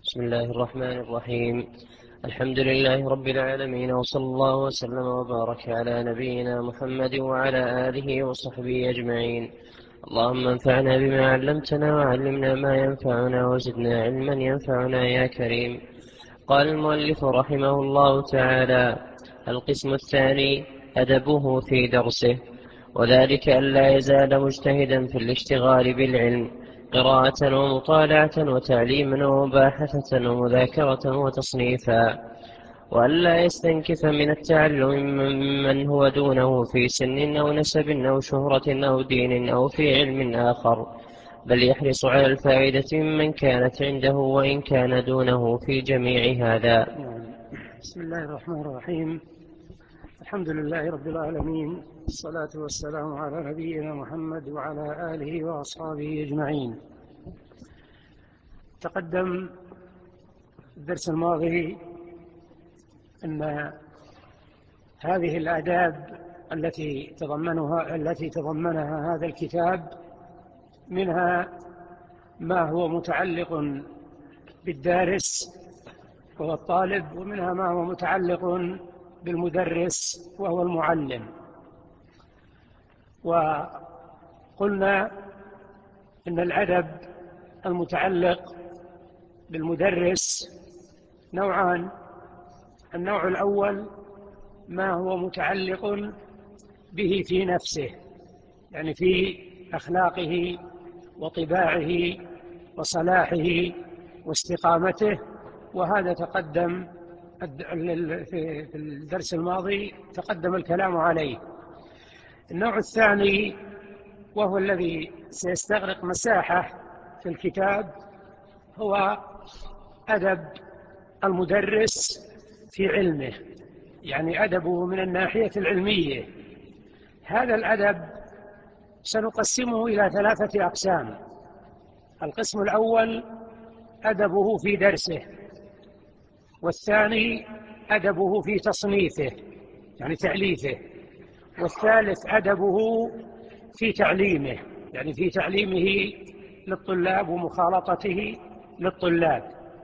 بسم الله الرحمن الرحيم. الحمد لله رب العالمين، وصلى الله وسلم وبارك على نبينا محمد وعلى آله وصحبه أجمعين. اللهم انفعنا بما علمتنا وعلمنا ما ينفعنا وزدنا علما ينفعنا يا كريم. قال المؤلف رحمه الله تعالى: القسم الثاني أدبه في درسه، وذلك ألا يزال مجتهدا في الاشتغال بالعلم، قراءة ومطالعة وتعليما ومباحثة ومذاكرة وتصنيفا، وألا يستنكف من التعلم ممن هو دونه في سن أو نسب أو شهرة أو دين أو في علم آخر، بل يحرص على الفائدة ممن كانت عنده وإن كان دونه في جميع هذا. بسم الله الرحمن الرحيم. الحمد لله رب العالمين، الصلاة والسلام على نبينا محمد وعلى آله وأصحابه أجمعين. تقدم الدرس الماضي أن هذه الآداب التي تضمنها هذا الكتاب منها ما هو متعلق بالدارس وهو الطالب، ومنها ما هو متعلق بالمدرس وهو المعلم. وقلنا إن الأدب المتعلق بالمدرس نوعان: النوع الأول ما هو متعلق به في نفسه، يعني في أخلاقه وطباعه وصلاحه واستقامته، وهذا تقدم في الدرس الماضي تقدم الكلام عليه. النوع الثاني وهو الذي سيستغرق مساحة في الكتاب هو أدب المدرس في علمه، يعني أدبه من الناحية العلمية. هذا الأدب سنقسمه إلى 3 أقسام. القسم الأول أدبه في درسه، والثاني أدبه في تصنيفه يعني تأليفه، والثالث أدبه في تعليمه يعني في تعليمه للطلاب ومخالطته للطلاب.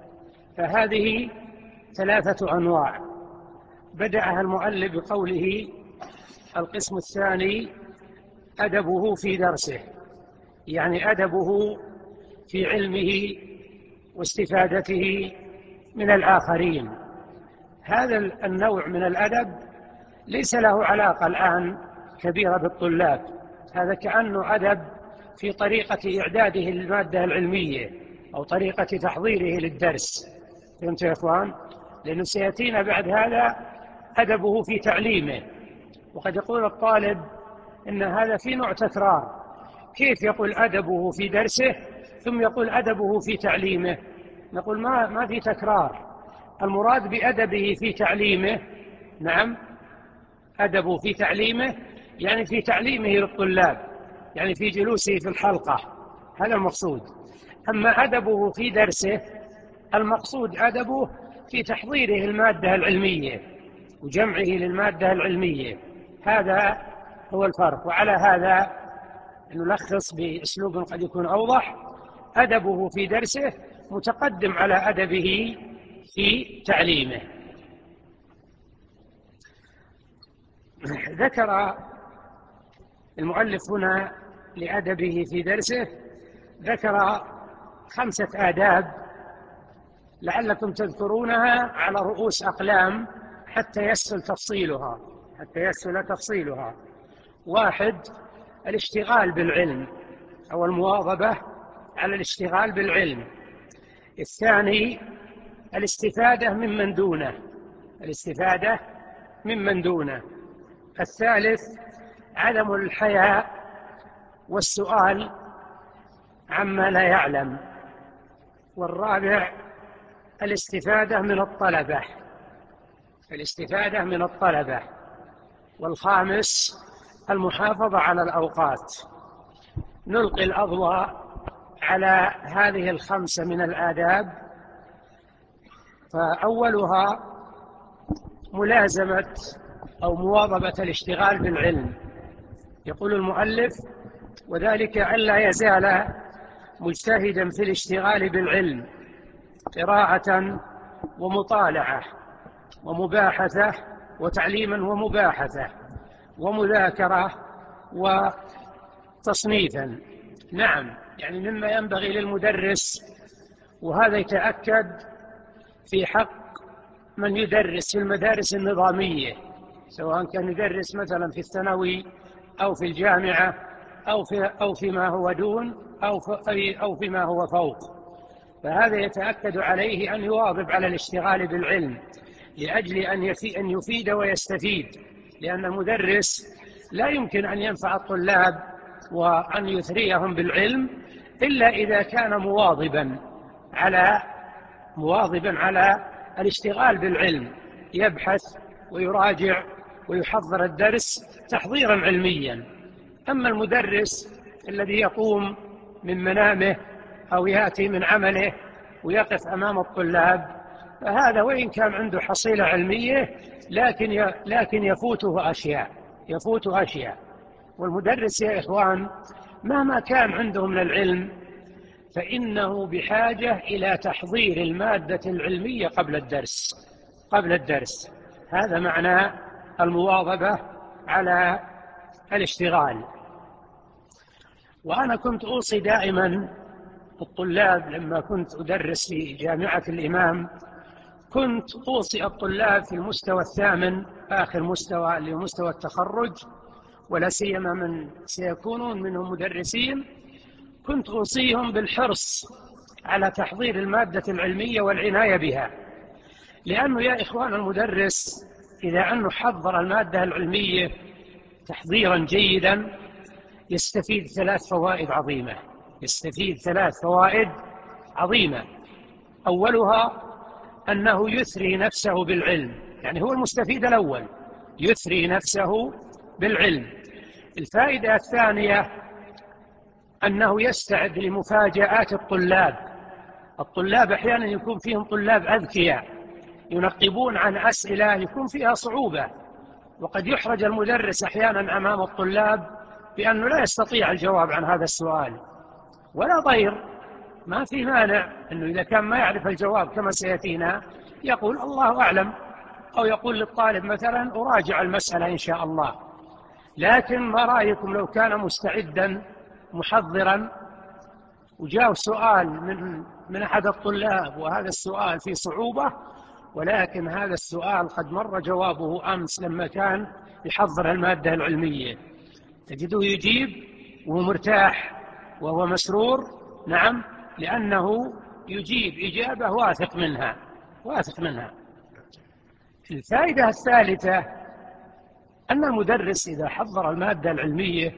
فهذه 3 أنواع. بدأها المؤلف بقوله: القسم الثاني أدبه في درسه، يعني أدبه في علمه واستفادته من الآخرين. هذا النوع من الأدب ليس له علاقة الآن كبيرة بالطلاب، هذا كأنه أدب في طريقة إعداده للمادة العلمية أو طريقة تحضيره للدرس. فهمت يا إخوان؟ لأنه سيأتينا بعد هذا أدبه في تعليمه. وقد يقول الطالب إن هذا في نوع تكرار، كيف يقول أدبه في درسه ثم يقول أدبه في تعليمه؟ نقول ما في تكرار. المراد بأدبه في تعليمه، نعم، أدبه في تعليمه يعني في تعليمه للطلاب، يعني في جلوسه في الحلقة، هذا المقصود. أما أدبه في درسه المقصود أدبه في تحضيره المادة العلمية وجمعه للمادة العلمية. هذا هو الفرق. وعلى هذا نلخص بأسلوب قد يكون أوضح: أدبه في درسه متقدم على أدبه في تعليمه. ذكر المؤلف هنا لأدبه في درسه ذكر 5 آداب لعلكم تذكرونها على رؤوس أقلام حتى يسهل تفصيلها. 1: الاشتغال بالعلم أو المواظبة على الاشتغال بالعلم. 2: الاستفادة ممن دونه. 3: عدم الحياء والسؤال عما لا يعلم. 4: الاستفادة من الطلبة. 5: المحافظة على الأوقات. نلقي الأضواء على هذه 5 من الآداب. فأولها ملازمة أو مواظبة الاشتغال بالعلم. يقول المؤلف: وذلك ألا يزال مجتهدا في الاشتغال بالعلم، قراءة ومطالعة ومباحثة وتعليما ومباحثة ومذاكرة وتصنيفا. نعم، يعني مما ينبغي للمدرس، وهذا يتأكد في حق من يدرس في المدارس النظامية، سواء كان يدرس مثلا في الثانوي أو في الجامعة أو فيما هو دون أو فيما هو فوق، فهذا يتأكد عليه أن يواظب على الاشتغال بالعلم لأجل أن يفيد ويستفيد، لأن المدرس لا يمكن أن ينفع الطلاب وأن يثريهم بالعلم إلا إذا كان مواظبا على الاشتغال بالعلم، يبحث ويراجع ويحضر الدرس تحضيرا علميا. أما المدرس الذي يقوم من منامه أو يأتي من عمله ويقف أمام الطلاب، فهذا وإن كان عنده حصيلة علمية لكن يفوته أشياء. والمدرس يا إخوان مهما كان عنده من العلم فإنه بحاجة إلى تحضير المادة العلمية قبل الدرس. هذا معنى المواظبة على الاشتغال. وأنا كنت أوصي دائما الطلاب لما كنت أدرس في جامعة الإمام، كنت أوصي الطلاب في المستوى الثامن، آخر مستوى اللي هو مستوى التخرج، ولا سيما من سيكونون منهم مدرسين، كنت أوصيهم بالحرص على تحضير المادة العلمية والعناية بها. لأنه يا إخوان المدرس إذا أنه حضر المادة العلمية تحضيرا جيدا يستفيد ثلاث فوائد عظيمة. أولها أنه يثري نفسه بالعلم، يعني هو المستفيد الأول، يثري نفسه بالعلم. الفائدة الثانية أنه يستعد لمفاجآت الطلاب أحيانا يكون فيهم طلاب أذكياء ينقبون عن أسئلة يكون فيها صعوبة، وقد يحرج المدرس أحيانا أمام الطلاب بأنه لا يستطيع الجواب عن هذا السؤال، ولا ضير، ما في مانع أنه إذا كان ما يعرف الجواب كما سيأتينا يقول الله أعلم، أو يقول للطالب مثلا أراجع المسألة إن شاء الله. لكن ما رأيكم لو كان مستعدا محضرا وجاء سؤال من أحد الطلاب وهذا السؤال فيه صعوبة، ولكن هذا السؤال قد مر جوابه أمس لما كان يحضر المادة العلمية، تجده يجيب وهو مرتاح وهو مسرور، نعم، لأنه يجيب إجابة واثق منها. الفائدة الثالثة أن المدرس إذا حضر المادة العلمية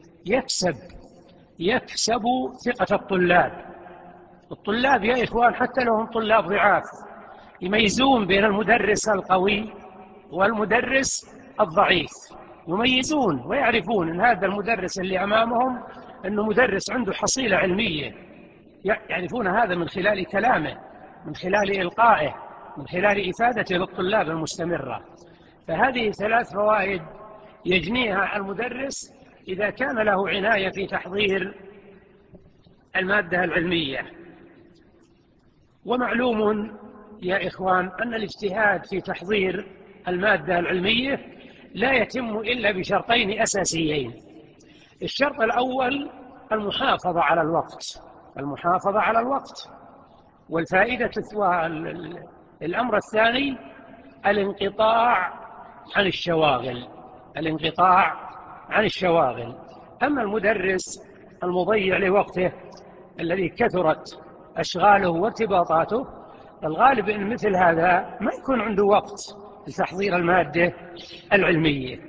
يكسب ثقة الطلاب يا إخوان، حتى لو هم طلاب ضعاف يميزون بين المدرس القوي والمدرس الضعيف، يميزون ويعرفون أن هذا المدرس اللي أمامهم أنه مدرس عنده حصيلة علمية، يعرفون هذا من خلال كلامه، من خلال إلقائه، من خلال إفادته للطلاب المستمرة. فهذه ثلاث فوائد يجنيها المدرس إذا كان له عناية في تحضير المادة العلمية. ومعلوم يا إخوان أن الاجتهاد في تحضير المادة العلمية لا يتم إلا بشرطين أساسيين. الشرط الأول المحافظة على الوقت، والفائدة الأمر الثاني الانقطاع عن الشواغل. أما المدرس المضيع لوقته الذي كثرت أشغاله وارتباطاته، الغالب أن مثل هذا ما يكون عنده وقت لتحضير المادة العلمية.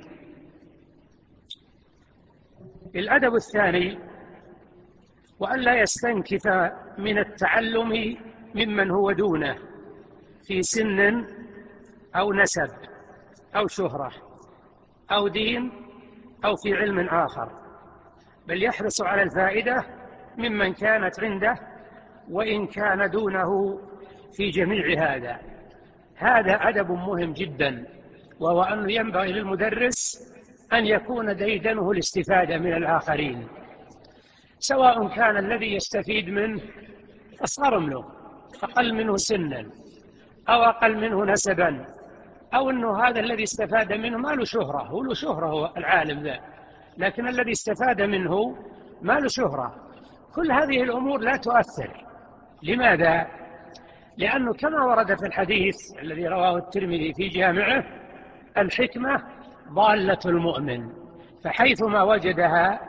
الأدب الثاني وأن لا يستنكف من التعلم ممن هو دونه في سن أو نسب أو شهرة أو دين أو في علم آخر، بل يحرص على الفائدة ممن كانت عنده وإن كان دونه في جميع هذا أدب مهم جدا، وهو أنه ينبغي للمدرس أن يكون ديدنه الاستفادة من الآخرين، سواء كان الذي يستفيد منه أصغر منه أقل منه سنا أو أقل منه نسبا، أو أنه هذا الذي استفاد منه ما له شهرة، هو له شهرة هو العالم ذا، لكن الذي استفاد منه ما له شهرة. كل هذه الأمور لا تؤثر. لماذا؟ لأنه كما ورد في الحديث الذي رواه الترمذي في جامعه: الحكمة ضالة المؤمن، فحيثما وجدها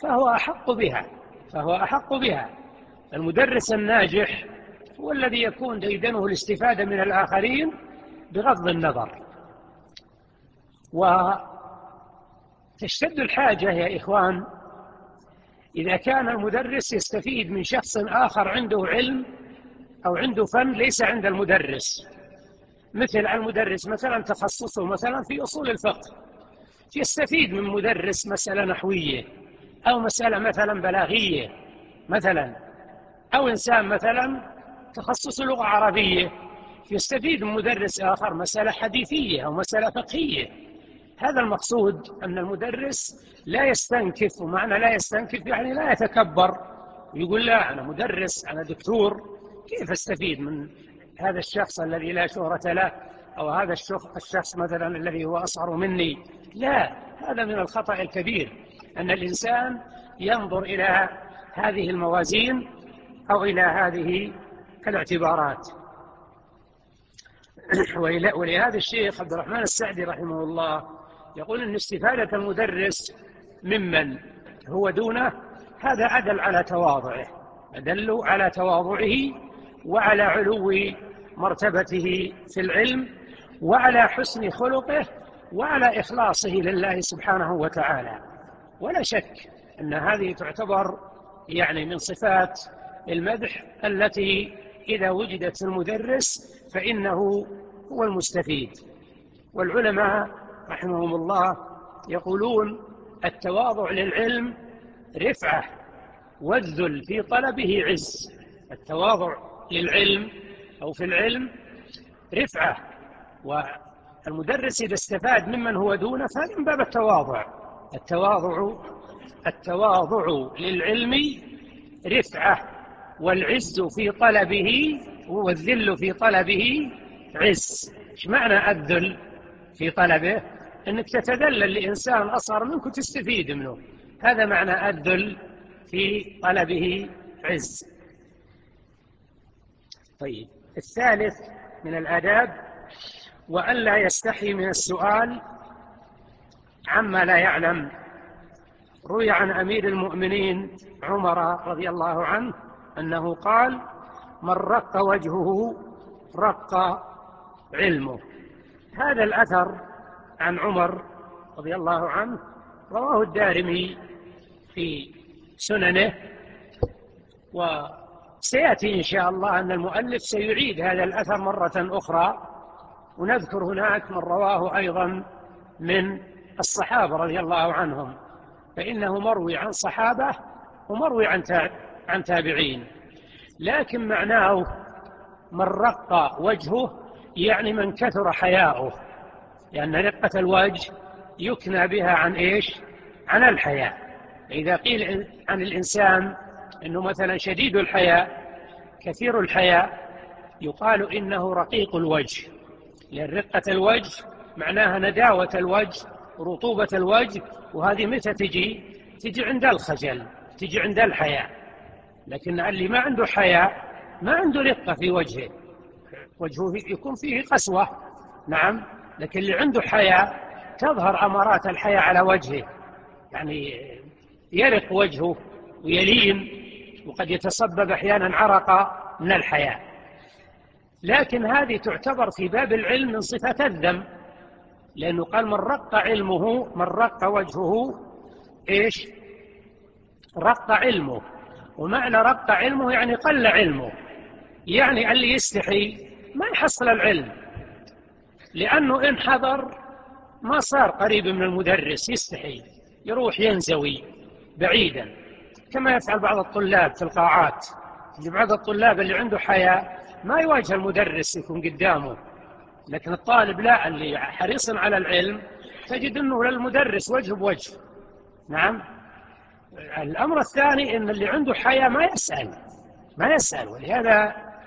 فهو أحق بها. المدرس الناجح هو الذي يكون ديدنه الاستفادة من الآخرين بغض النظر. وتشتد الحاجة يا إخوان إذا كان المدرس يستفيد من شخص آخر عنده علم أو عنده فن ليس عند المدرس، مثل المدرس مثلا تخصصه مثلا في أصول الفقه، يستفيد من مدرس مسألة نحوية أو مسألة مثلا بلاغية مثلا، أو إنسان مثلا تخصص لغة عربية يستفيد من مدرس آخر مسألة حديثية أو مسألة فقهية. هذا المقصود، أن المدرس لا يستنكف، ومعنى لا يستنكف يعني لا يتكبر ويقول لا أنا مدرس أنا دكتور، كيف أستفيد من هذا الشخص الذي لا شهرة له، أو هذا الشخص مثلا الذي هو أصغر مني. لا، هذا من الخطأ الكبير، أن الإنسان ينظر إلى هذه الموازين أو إلى هذه الاعتبارات. ولهذا الشيخ عبد الرحمن السعدي رحمه الله يقول أن استفادة المدرس ممن هو دونه هذا أدل على تواضعه، أدل على تواضعه وعلى علو مرتبته في العلم وعلى حسن خلقه وعلى إخلاصه لله سبحانه وتعالى. ولا شك أن هذه تعتبر يعني من صفات المدح التي إذا وجدت في المدرس فإنه هو المستفيد. والعلماء رحمهم الله يقولون: التواضع للعلم رفعة، والذل في طلبه عز. التواضع للعلم أو في العلم رفعة، والمدرس إذا استفاد ممن هو دونه فهذا من باب التواضع. التواضع للعلم رفعة، والعز في طلبه والذل في طلبه عز. ايش معنى الذل في طلبه؟ انك تتذلل لإنسان أصغر منك وتستفيد منه، هذا معنى الذل في طلبه عز. طيب، الثالث من الآداب: وأن لا يستحي من السؤال عما لا يعلم. روي عن أمير المؤمنين عمر رضي الله عنه أنه قال: من رق وجهه رق علمه. هذا الأثر عن عمر رضي الله عنه رواه الدارمي في سننه، وسيأتي إن شاء الله أن المؤلف سيعيد هذا الأثر مرة أخرى، ونذكر هناك من رواه أيضا من الصحابة رضي الله عنهم، فإنه مروي عن صحابة ومروي عن تابعين. لكن معناه من رق وجهه يعني من كثر حياؤه، لأن رقة الوجه يكنى بها عن إيش؟ عن الحياء. إذا قيل عن الإنسان أنه مثلا شديد الحياء كثير الحياء يقال إنه رقيق الوجه، لأن رقة الوجه معناها نداوة الوجه رطوبة الوجه، وهذه متى تجي عند الخجل، تجي عند الحياء. لكن اللي ما عنده حياء ما عنده رقة في وجهه يكون فيه قسوة، نعم، لكن اللي عنده حياء تظهر أمارات الحياء على وجهه، يعني يرق وجهه ويلين، وقد يتصبب أحيانا عرقا من الحياء. لكن هذه تعتبر في باب العلم من صفة الذم، لأنه قال: من رق علمه، من رق وجهه إيش؟ رق علمه. ومعنى رق علمه يعني قل علمه، يعني اللي يستحي ما يحصل العلم، لأنه إن حضر ما صار قريب من المدرس، يستحي يروح ينزوي بعيدا، كما يفعل بعض الطلاب في القاعات. بعض الطلاب اللي عنده حياء ما يواجه المدرس يكون قدامه، لكن الطالب لا، اللي حريص على العلم تجد أنه للمدرس وجه بوجه. نعم. الأمر الثاني أن اللي عنده حياء ما يسأل، ولهذا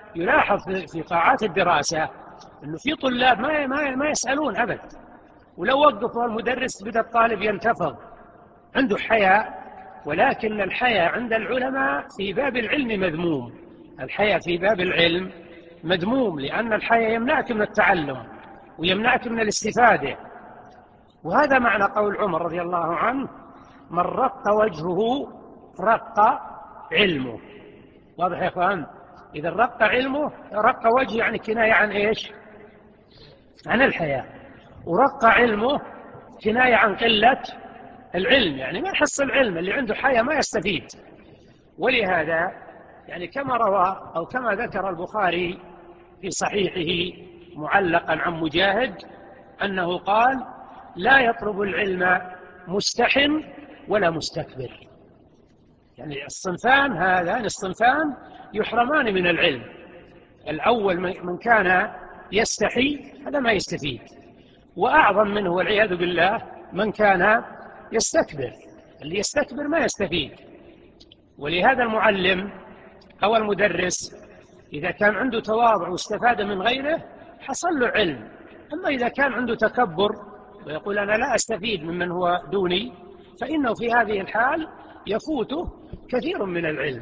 يلاحظ في قاعات الدراسة أنه في طلاب ما يسألون أبد، ولو وقفوا المدرس بدأ الطالب ينتفض، عنده حياء. ولكن الحياء عند العلماء في باب العلم مذموم، الحياء في باب العلم مذموم، لأن الحياء يمنعك من التعلم ويمنعك من الاستفادة. وهذا معنى قول عمر رضي الله عنه: من رق وجهه رق علمه. واضح يا اخوان؟ إذا رق علمه، رق وجهه يعني كناية عن إيش؟ عن الحياء. ورق علمه كناية عن قلة العلم، يعني ما يحصل العلم، اللي عنده حياء ما يستفيد. ولهذا يعني كما روى أو كما ذكر البخاري في صحيحه معلقا عن مجاهد أنه قال: لا يطلب العلم مستحن ولا مستكبر. يعني الصنفان هذان الصنفان يحرمان من العلم. الأول من كان يستحي، هذا ما يستفيد، وأعظم منه والعياذ بالله من كان يستكبر، اللي يستكبر ما يستفيد. ولهذا المعلم أو المدرس إذا كان عنده تواضع واستفاد من غيره حصل له علم. أما إذا كان عنده تكبر ويقول أنا لا أستفيد ممن هو دوني، فإنه في هذه الحال يفوته كثير من العلم.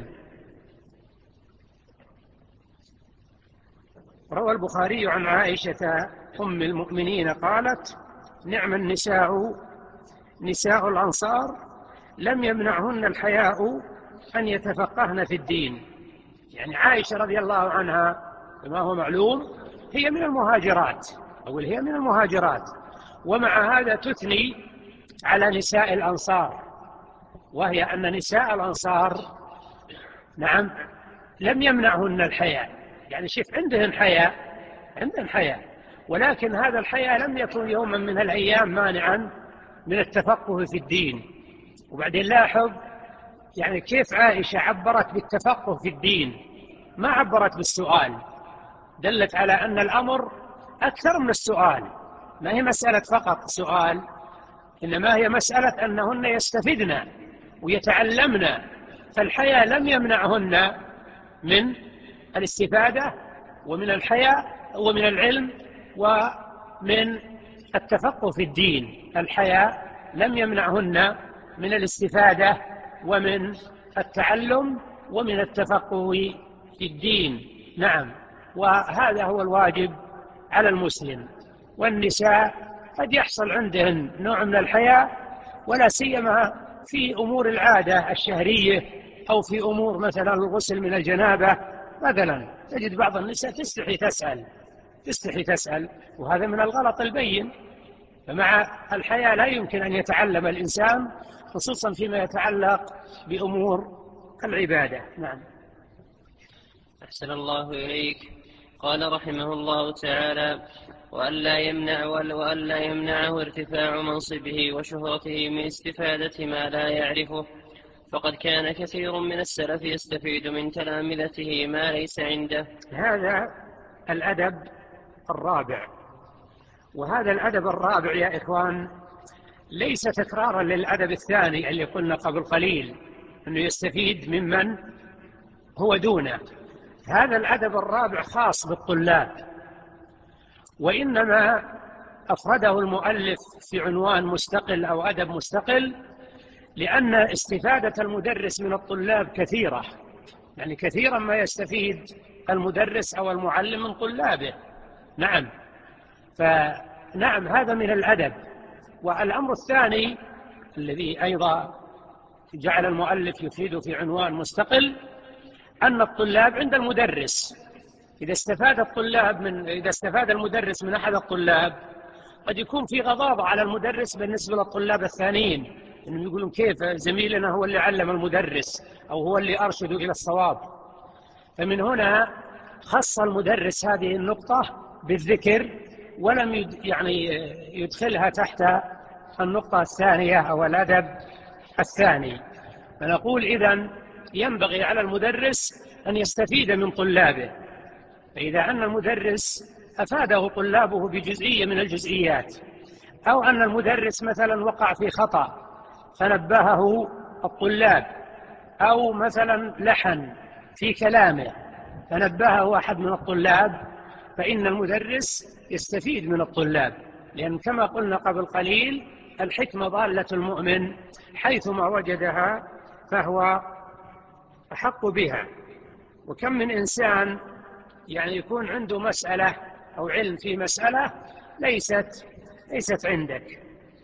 روى البخاري عن عائشة أم المؤمنين قالت: نعم النساء نساء الأنصار لم يمنعهن الحياء أن يتفقهن في الدين. يعني عائشة رضي الله عنها كما هو معلوم هي من المهاجرات، أو هي من المهاجرات، ومع هذا تثني على نساء الأنصار، وهي أن نساء الأنصار نعم لم يمنعهن الحياء. يعني شوف عندهن حياء، ولكن هذا الحياء لم يكن يوما من الأيام مانعا من التفقه في الدين. وبعدين لاحظ يعني كيف عائشة عبرت بالتفقه في الدين، ما عبرت بالسؤال، دلت على أن الأمر أكثر من السؤال، ما هي مسألة فقط سؤال، إنما هي مسألة أنهن يستفدن ويتعلمن. فالحياء لم يمنعهن من الاستفادة ومن الحياء ومن العلم ومن التفقه في الدين. الحياء لم يمنعهن من الاستفادة ومن التعلم ومن التفقه في الدين. نعم، وهذا هو الواجب على المسلم. والنساء قد يحصل عندهن نوع من الحياء، ولا سيما في أمور العادة الشهرية، أو في أمور مثلا الغسل من الجنابة مثلا، تجد بعض النساء تستحي تسأل، وهذا من الغلط البين. فمع الحياء لا يمكن أن يتعلم الإنسان، خصوصا فيما يتعلق بأمور العبادة. نعم. أحسن الله إليك. قال رحمه الله تعالى: وألا يمنعه ارتفاع منصبه وشهرته من استفادة ما لا يعرفه، فقد كان كثير من السلف يستفيد من تلامذته ما ليس عنده. هذا الأدب الرابع، وهذا الأدب الرابع يا إخوان ليس تكرارا للأدب الثاني اللي قلنا قبل قليل أنه يستفيد ممن هو دونه. هذا الأدب الرابع خاص بالطلاب، وإنما أفرده المؤلف في عنوان مستقل أو أدب مستقل لأن استفادة المدرس من الطلاب كثيرة، يعني كثيرا ما يستفيد المدرس أو المعلم من طلابه. نعم، فنعم هذا من الأدب. والأمر الثاني الذي أيضا جعل المؤلف يفيد في عنوان مستقل أن الطلاب عند المدرس، إذا استفاد المدرس من أحد الطلاب قد يكون في غضاضة على المدرس بالنسبة للطلاب الثانيين، إنهم يقولون كيف زميلنا هو اللي علم المدرس أو هو اللي أرشده إلى الصواب. فمن هنا خص المدرس هذه النقطة بالذكر، ولم يدخلها تحت النقطة الثانية أو الأدب الثاني. فنقول إذن ينبغي على المدرس أن يستفيد من طلابه، فإذا أن المدرس أفاده طلابه بجزئية من الجزئيات، أو أن المدرس مثلا وقع في خطأ فنبهه الطلاب، أو مثلا لحن في كلامه فنبهه أحد من الطلاب، فإن المدرس يستفيد من الطلاب، لأن كما قلنا قبل قليل الحكمة ضالة المؤمن، حيثما وجدها فهو أحق بها. وكم من إنسان يعني يكون عنده مسألة أو علم في مسألة ليست عندك.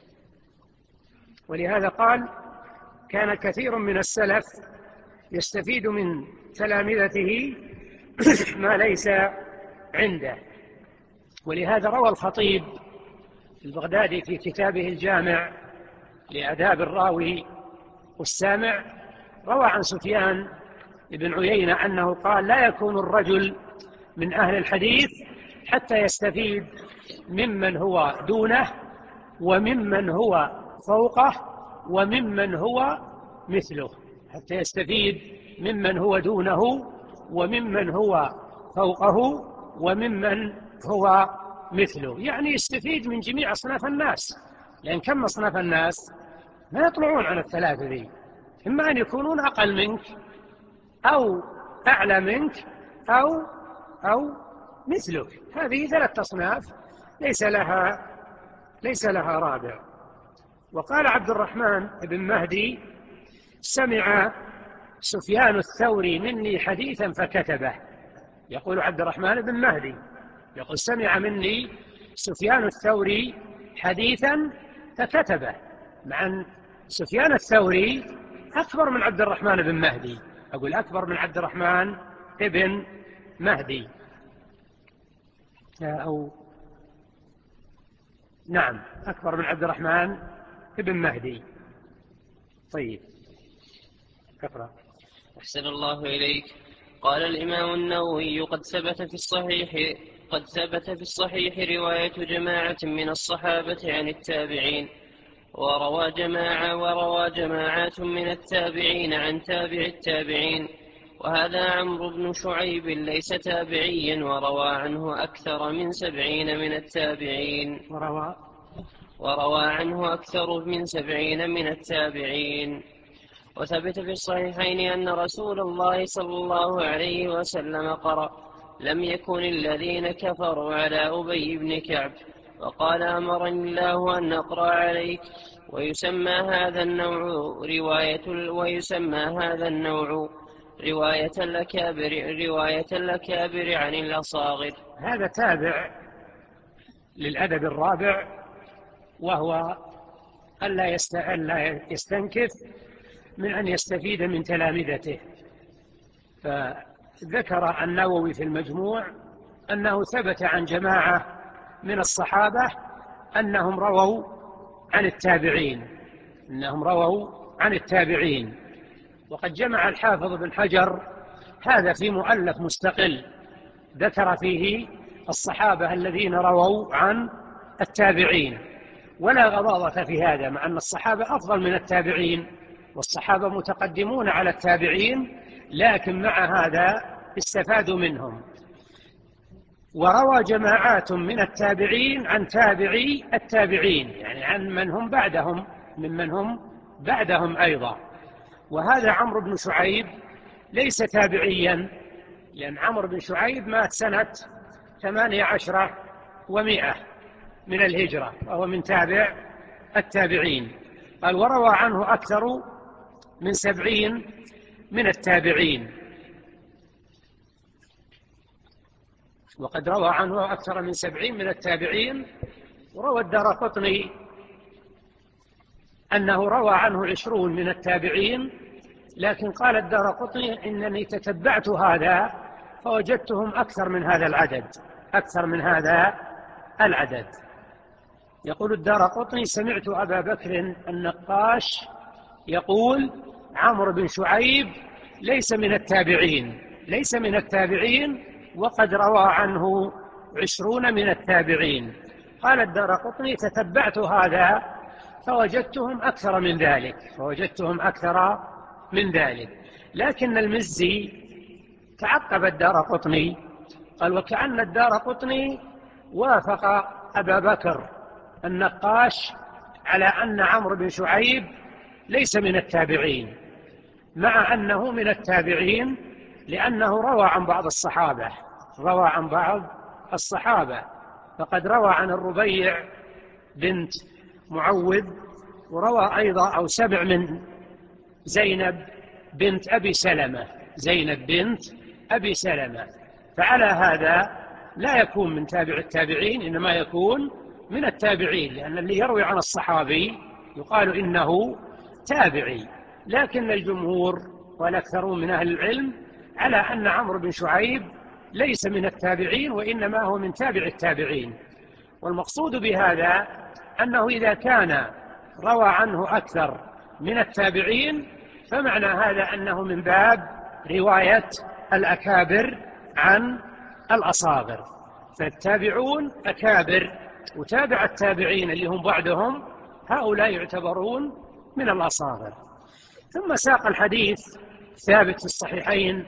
ولهذا قال: كان كثير من السلف يستفيد من تلامذته ما ليس عنده. ولهذا روى الخطيب البغدادي في كتابه الجامع لآداب الراوي والسامع، روى عن سفيان بن عيينة أنه قال: لا يكون الرجل من أهل الحديث حتى يستفيد ممن هو دونه وممن هو فوقه وممن هو مثله. حتى يستفيد ممن هو دونه وممن هو فوقه وممن هو مثله، يعني يستفيد من جميع أصناف الناس، لأن كم أصناف الناس ما يطلعون على الثلاثة ذي، إما أن يكونون أقل منك أو أعلى منك أو مثلك. هذه ثلاث أصناف ليس لها رابع. وقال عبد الرحمن بن مهدي: سمع سفيان الثوري مني حديثا فكتبه. يقول عبد الرحمن بن مهدي يقول: سمع مني سفيان الثوري حديثا فكتبه، مع أن سفيان الثوري أكبر من عبد الرحمن بن مهدي، أقول أكبر من عبد الرحمن بن مهدي، نعم أكبر من عبد الرحمن بن مهدي. طيب اقرأ. أحسن الله إليك. قال الإمام النووي: قد ثبت في الصحيح رواية جماعة من الصحابة عن التابعين، وروى جماعات من التابعين عن تابع التابعين، وهذا عمرو بن شعيب ليس تابعيا، وروى عنه أكثر من 70 من التابعين. وثبت في الصحيحين أن رسول الله صلى الله عليه وسلم قرأ: لم يكن الذين كفروا على أبي بن كعب، وقال: أمرني الله أن أقرأ عليك. ويسمى هذا النوع رواية الأكابر عن الأصاغر. هذا تابع للأدب الرابع، وهو ألا يستنكف من أن يستفيد من تلامذته. فذكر النووي في المجموع أنه ثبت عن جماعة من الصحابة أنهم رووا عن التابعين. وقد جمع الحافظ بن حجر هذا في مؤلف مستقل، ذكر فيه الصحابة الذين رووا عن التابعين، ولا غضاضة في هذا، مع أن الصحابة أفضل من التابعين، والصحابة متقدمون على التابعين، لكن مع هذا استفادوا منهم. وروى جماعات من التابعين عن تابعي التابعين، يعني عن ممن هم بعدهم أيضا. وهذا عمرو بن شعيب ليس تابعيا، لأن عمرو بن شعيب مات سنة 18 و100 من الهجرة، وهو من تابع التابعين. قال: وروى عنه أكثر من 70 من التابعين. وقد روى عنه أكثر من 70 من التابعين. وروى الدارقطني أنه روى عنه 20 من التابعين، لكن قال الدارقطني: إنني تتبعت هذا فوجدتهم أكثر من هذا العدد. يقول الدارقطني: سمعت أبا بكر النقاش يقول: عمرو بن شعيب ليس من التابعين وقد روى عنه 20 من التابعين. قال الدارقطني: تتبعت هذا فوجدتهم أكثر من ذلك. لكن المزي تعقب الدارقطني، قال: وكأن الدارقطني وافق أبا بكر النقاش على أن عمرو بن شعيب ليس من التابعين، مع أنه من التابعين لأنه روى عن بعض الصحابة فقد روى عن الربيع بنت معوذ، وروى أيضا أو سمع من زينب بنت أبي سلمة. فعلى هذا لا يكون من تابع التابعين، إنما يكون من التابعين، لأن اللي يروي عن الصحابي يقال إنه تابعي. لكن الجمهور والأكثرون من أهل العلم على أن عمرو بن شعيب ليس من التابعين، وإنما هو من تابع التابعين. والمقصود بهذا أنه إذا كان روى عنه أكثر من التابعين فمعنى هذا أنه من باب رواية الأكابر عن الأصاغر، فالتابعون أكابر، وتابع التابعين اللي هم بعدهم هؤلاء يعتبرون من الأصاغر. ثم ساق الحديث ثابت في الصحيحين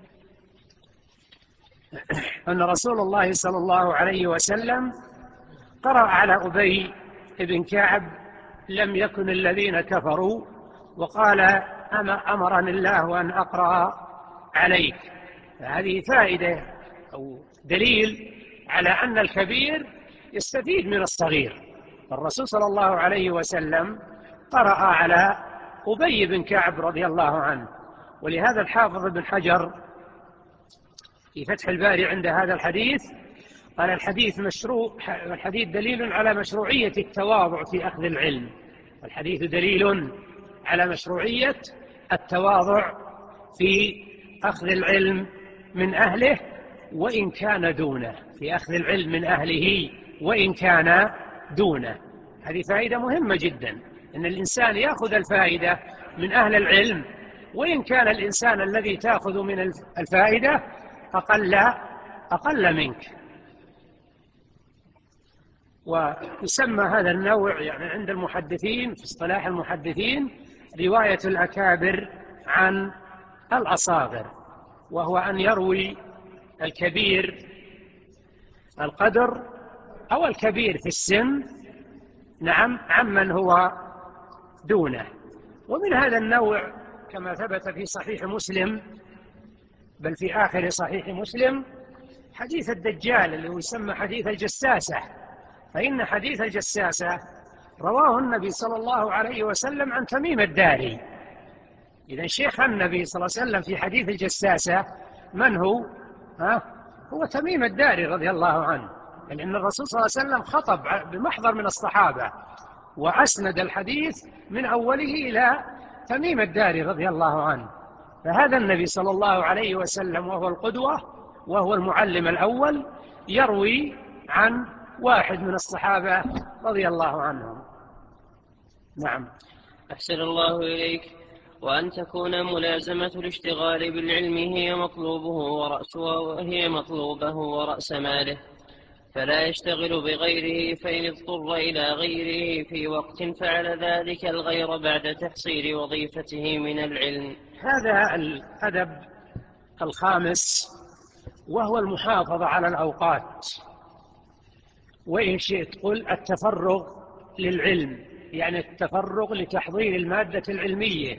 أن رسول الله صلى الله عليه وسلم قرأ على أبي بن كعب لم يكن الذين كفروا، وقال أمرني الله أن أقرأ عليك. هذه فائدة أو دليل على أن الكبير يستفيد من الصغير. الرسول صلى الله عليه وسلم قرأ على أبي بن كعب رضي الله عنه. ولهذا الحافظ ابن حجر في فتح الباري عند هذا الحديث قال الحديث مشروع، الحديث دليل على مشروعية التواضع في أخذ العلم. الحديث دليل على مشروعية التواضع في أخذ العلم من أهله وإن كان دونه، في أخذ العلم من أهله وإن كان دونه. هذه فائدة مهمة جدا، أن الإنسان يأخذ الفائدة من أهل العلم وإن كان الإنسان الذي تأخذ من الفائدة أقل منك. ويسمى هذا النوع يعني عند المحدثين في اصطلاح المحدثين رواية الأكابر عن الأصاغر، وهو أن يروي الكبير القدر أو الكبير في السن عمن هو دونه. ومن هذا النوع كما ثبت في صحيح مسلم، بل في آخر صحيح مسلم، حديث الدجال اللي هو يسمى حديث الجساسة. فإن حديث الجساسة رواه النبي صلى الله عليه وسلم عن تميم الداري. إذن شيخ النبي صلى الله عليه وسلم في حديث الجساسة من هو؟ هو تميم الداري رضي الله عنه، لأن الرسول صلى الله عليه وسلم خطب بمحضر من الصحابة وأسند الحديث من أوله إلى تميم الداري رضي الله عنه. فهذا النبي صلى الله عليه وسلم وهو القدوة وهو المعلم الأول يروي عن واحد من الصحابة رضي الله عنهم. نعم. أحسن الله إليك. وأن تكون ملازمة الاشتغال بالعلم هي مطلوبه ورأس ماله، فلا يشتغل بغيره، فإن اضطر إلى غيره في وقت فعل ذلك الغير بعد تحصيل وظيفته من العلم. هذا الأدب الخامس وهو المحافظة على الأوقات، وإن شئت قل التفرغ للعلم، يعني التفرغ لتحضير المادة العلمية.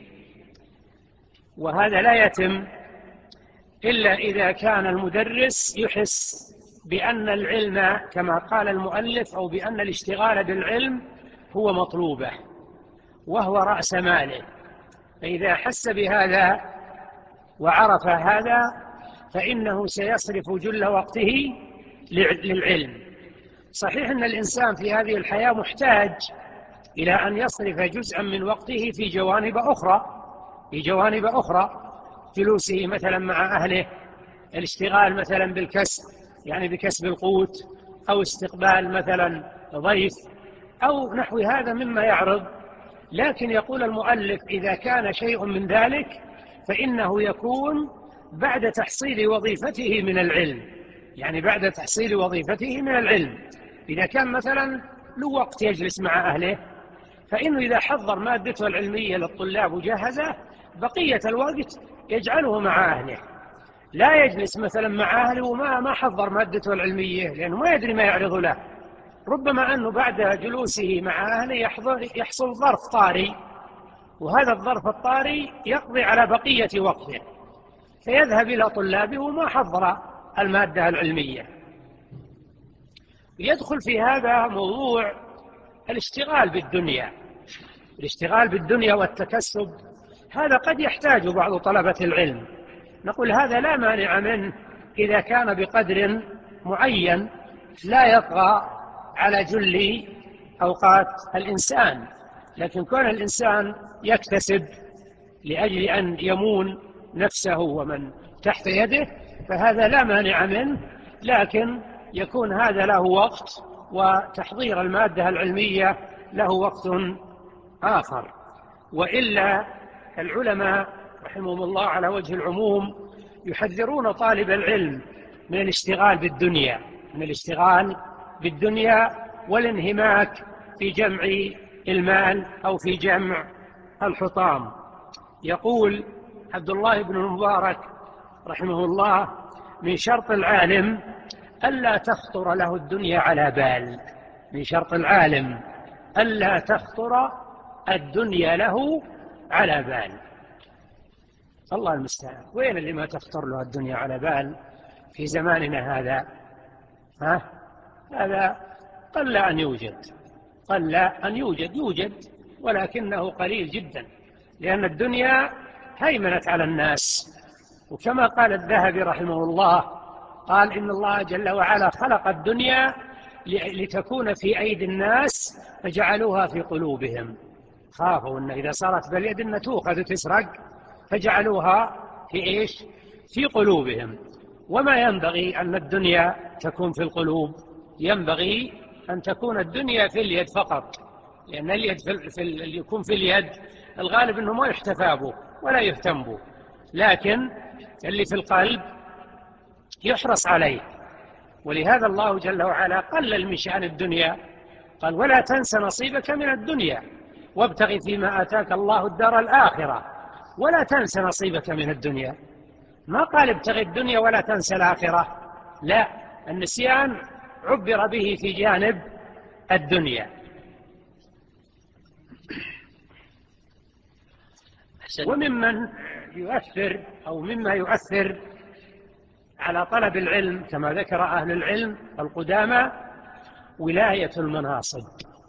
وهذا لا يتم إلا إذا كان المدرس يحس بأن العلم كما قال المؤلف أو بأن الاشتغال بالعلم هو مطلوبه وهو رأس ماله. فإذا حس بهذا وعرف هذا فإنه سيصرف جل وقته للعلم. صحيح أن الإنسان في هذه الحياة محتاج إلى أن يصرف جزءا من وقته في جوانب أخرى، جلوسه مثلا مع أهله، الاشتغال مثلا بالكسب يعني بكسب القوت، أو استقبال مثلا ضيف أو نحو هذا مما يعرض. لكن يقول المؤلف إذا كان شيء من ذلك فإنه يكون بعد تحصيل وظيفته من العلم، يعني بعد تحصيل وظيفته من العلم. إذا كان مثلا له وقت يجلس مع أهله فإنه إذا حضر مادته العلمية للطلاب وجهزه بقية الوقت يجعله مع أهله، لا يجلس مثلا مع أهله وما حضر مادته العلمية، لأنه ما يدري ما يعرض له. ربما أنه بعد جلوسه مع أهله يحصل ظرف طارئ، وهذا الظرف الطارئ يقضي على بقية وقته. فيذهب إلى طلابه وما حضر المادة العلمية. يدخل في هذا موضوع الاشتغال بالدنيا. الاشتغال بالدنيا والتكسب هذا قد يحتاج بعض طلبة العلم، نقول هذا لا مانع منه إذا كان بقدر معين لا يطغى على جل أوقات الإنسان. لكن كون الإنسان يكتسب لأجل أن يمون نفسه ومن تحت يده فهذا لا مانع منه، لكن يكون هذا له وقت، وتحضير المادة العلمية له وقت آخر. وإلا العلماء رحمهم الله على وجه العموم يحذرون طالب العلم من الاشتغال بالدنيا، من الاشتغال بالدنيا والانهماك في جمع المال أو في جمع الحطام. يقول عبد الله بن المبارك رحمه الله: من شرط العالم ألا تخطر له الدنيا على بال. من شرط العالم ألا تخطر الدنيا له على بال. الله المستعان. وين اللي ما تخطر له الدنيا على بال في زماننا هذا؟ هذا قل أن يوجد، قل أن يوجد ولكنه قليل جدا، لأن الدنيا هيمنت على الناس. وكما قال الذهبي رحمه الله قال: إن الله جل وعلا خلق الدنيا لتكون في أيدي الناس فجعلوها في قلوبهم. خافوا أن إذا صارت باليد أن تؤخذ تسرق فجعلوها في إيش؟ في قلوبهم. وما ينبغي أن الدنيا تكون في القلوب، ينبغي أن تكون الدنيا في اليد فقط، لأن اليد يكون في اليد الغالب أنه ما يحتفى به ولا يهتم به، لكن اللي في القلب يحرص عليه. ولهذا الله جل وعلا قلل من شأن الدنيا، قال: ولا تنس نصيبك من الدنيا وابتغ فيما آتاك الله الدار الآخرة ولا تنس نصيبك من الدنيا. ما قال ابتغ الدنيا ولا تنس الآخرة، لا، النسيان عبر به في جانب الدنيا. وممن يؤثر أو مما يؤثر على طلب العلم كما ذكر أهل العلم القدامى ولاية المناصب،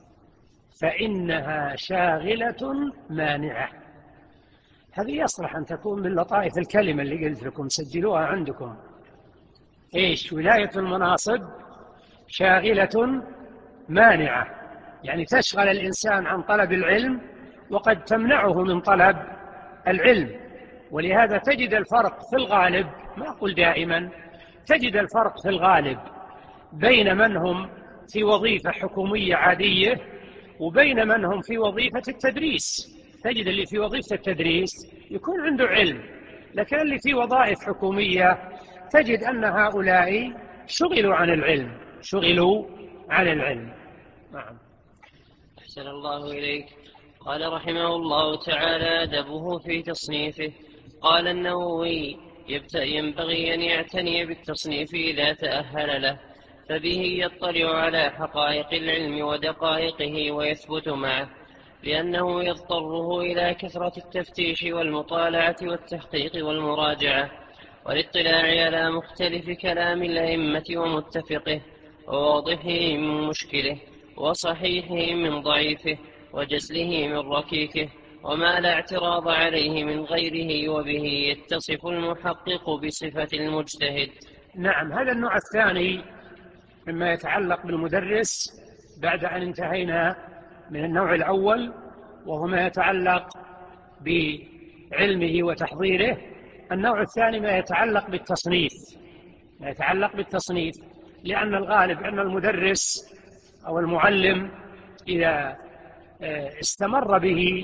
فإنها شاغلة مانعة. هذه يصلح أن تكون من لطائف الكلمة اللي قلت لكم، سجلوها عندكم. إيش ولاية المناصب؟ شاغلة مانعة، يعني تشغل الإنسان عن طلب العلم وقد تمنعه من طلب العلم. ولهذا تجد الفرق في الغالب، ما أقول دائما، تجد الفرق في الغالب بين من هم في وظيفة حكومية عادية وبين من هم في وظيفة التدريس. تجد اللي في وظيفة التدريس يكون عنده علم، لكن اللي في وظائف حكومية تجد أن هؤلاء شغلوا عن العلم، شغلوا عن العلم. نعم. أحسن الله إليك. قال رحمه الله تعالى: أدبه في تصنيفه. قال النووي: ينبغي أن يعتني بالتصنيف إذا تأهل له، فبه يطلع على حقائق العلم ودقائقه ويثبت معه، لأنه يضطره إلى كثرة التفتيش والمطالعة والتحقيق والمراجعة والاطلاع على مختلف كلام الأئمة ومتفقه وواضحه من مشكله وصحيحه من ضعيفه وجزله من ركيكه وما لا اعتراض عليه من غيره، وبه يتصف المحقق بصفة المجتهد. نعم، هذا النوع الثاني مما يتعلق بالمدرس بعد أن انتهينا من النوع الأول، وهو ما يتعلق بعلمه وتحضيره. النوع الثاني ما يتعلق بالتصنيف، ما يتعلق بالتصنيف، لأن الغالب أن المدرس أو المعلم إذا استمر به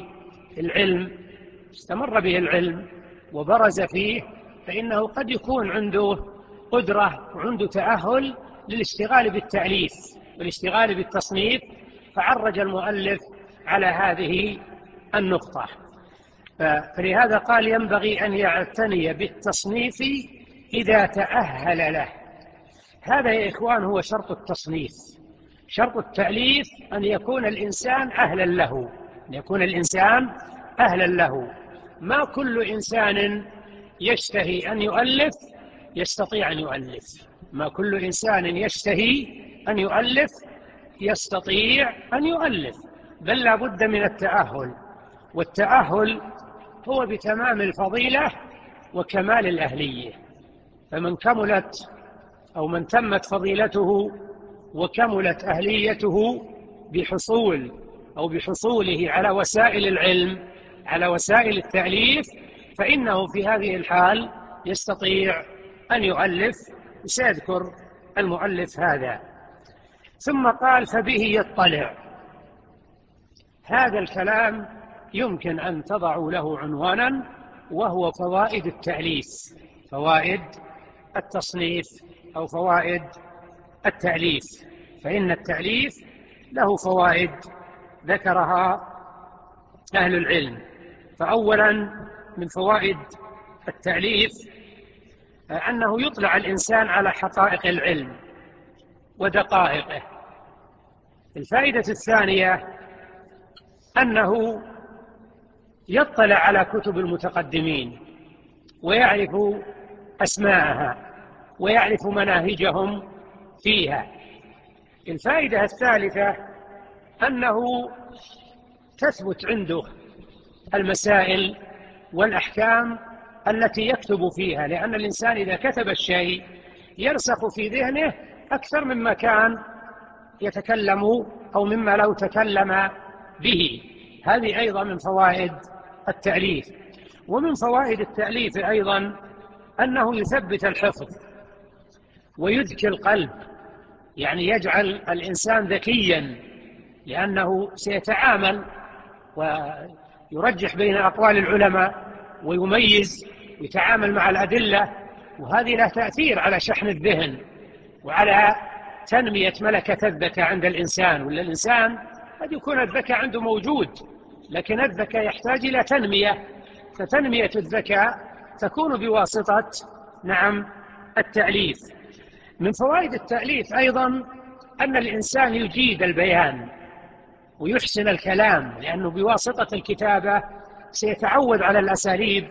العلم وبرز فيه، فإنه قد يكون عنده قدرة وعنده تأهل للاشتغال بالتأليف والاشتغال بالتصنيف، فعرج المؤلف على هذه النقطة. فلهذا قال: ينبغي أن يعتني بالتصنيف إذا تأهل له. هذا يا إخوان هو شرط التصنيف. شرط التأليف أن يكون الإنسان أهلا له، أن يكون الإنسان أهلا له. ما كل إنسان يشتهي أن يؤلف يستطيع أن يؤلف، ما كل إنسان يشتهي أن يؤلف يستطيع أن يؤلف، بل لا بد من التأهل، والتأهل هو بتمام الفضيلة وكمال الأهلية. فمن كملت أو من تمت فضيلته وكملت أهليته بحصوله على وسائل العلم، على وسائل التأليف، فإنه في هذه الحال يستطيع أن يؤلف. سيذكر المؤلف هذا. ثم قال فبه يطلع. هذا الكلام يمكن أن تضعوا له عنوانا، وهو فوائد التأليف، فوائد التصنيف أو فوائد التأليف. فإن التأليف له فوائد ذكرها أهل العلم. فأولا من فوائد التأليف أنه يطلع الإنسان على حقائق العلم ودقائقه. الفائدة الثانية أنه يطلع على كتب المتقدمين ويعرف أسماءها ويعرف مناهجهم فيها. الفائدة الثالثة أنه تثبت عنده المسائل والأحكام التي يكتب فيها، لأن الإنسان إذا كتب الشيء يرسخ في ذهنه أكثر مما كان يتكلم أو مما لو تكلم به. هذه أيضا من فوائد التأليف. ومن فوائد التأليف أيضا أنه يثبت الحفظ ويذكي القلب، يعني يجعل الإنسان ذكيا، لأنه سيتعامل ويرجح بين أقوال العلماء ويميز ويتعامل مع الأدلة، وهذه له تأثير على شحن الذهن وعلى تنمية ملكة الذكاء عند الإنسان. ولا الإنسان قد يكون الذكاء عنده موجود، لكن الذكاء يحتاج إلى تنمية، فتنمية الذكاء تكون بواسطة التأليف. من فوائد التأليف أيضا أن الإنسان يجيد البيان ويحسن الكلام، لأنه بواسطة الكتابة سيتعود على الأساليب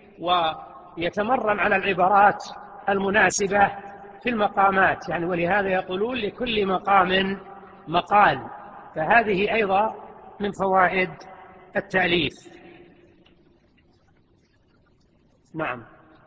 ويتمرن على العبارات المناسبة في المقامات، يعني ولهذا يقولون لكل مقام مقال. فهذه أيضا من فوائد التأليف. نعم.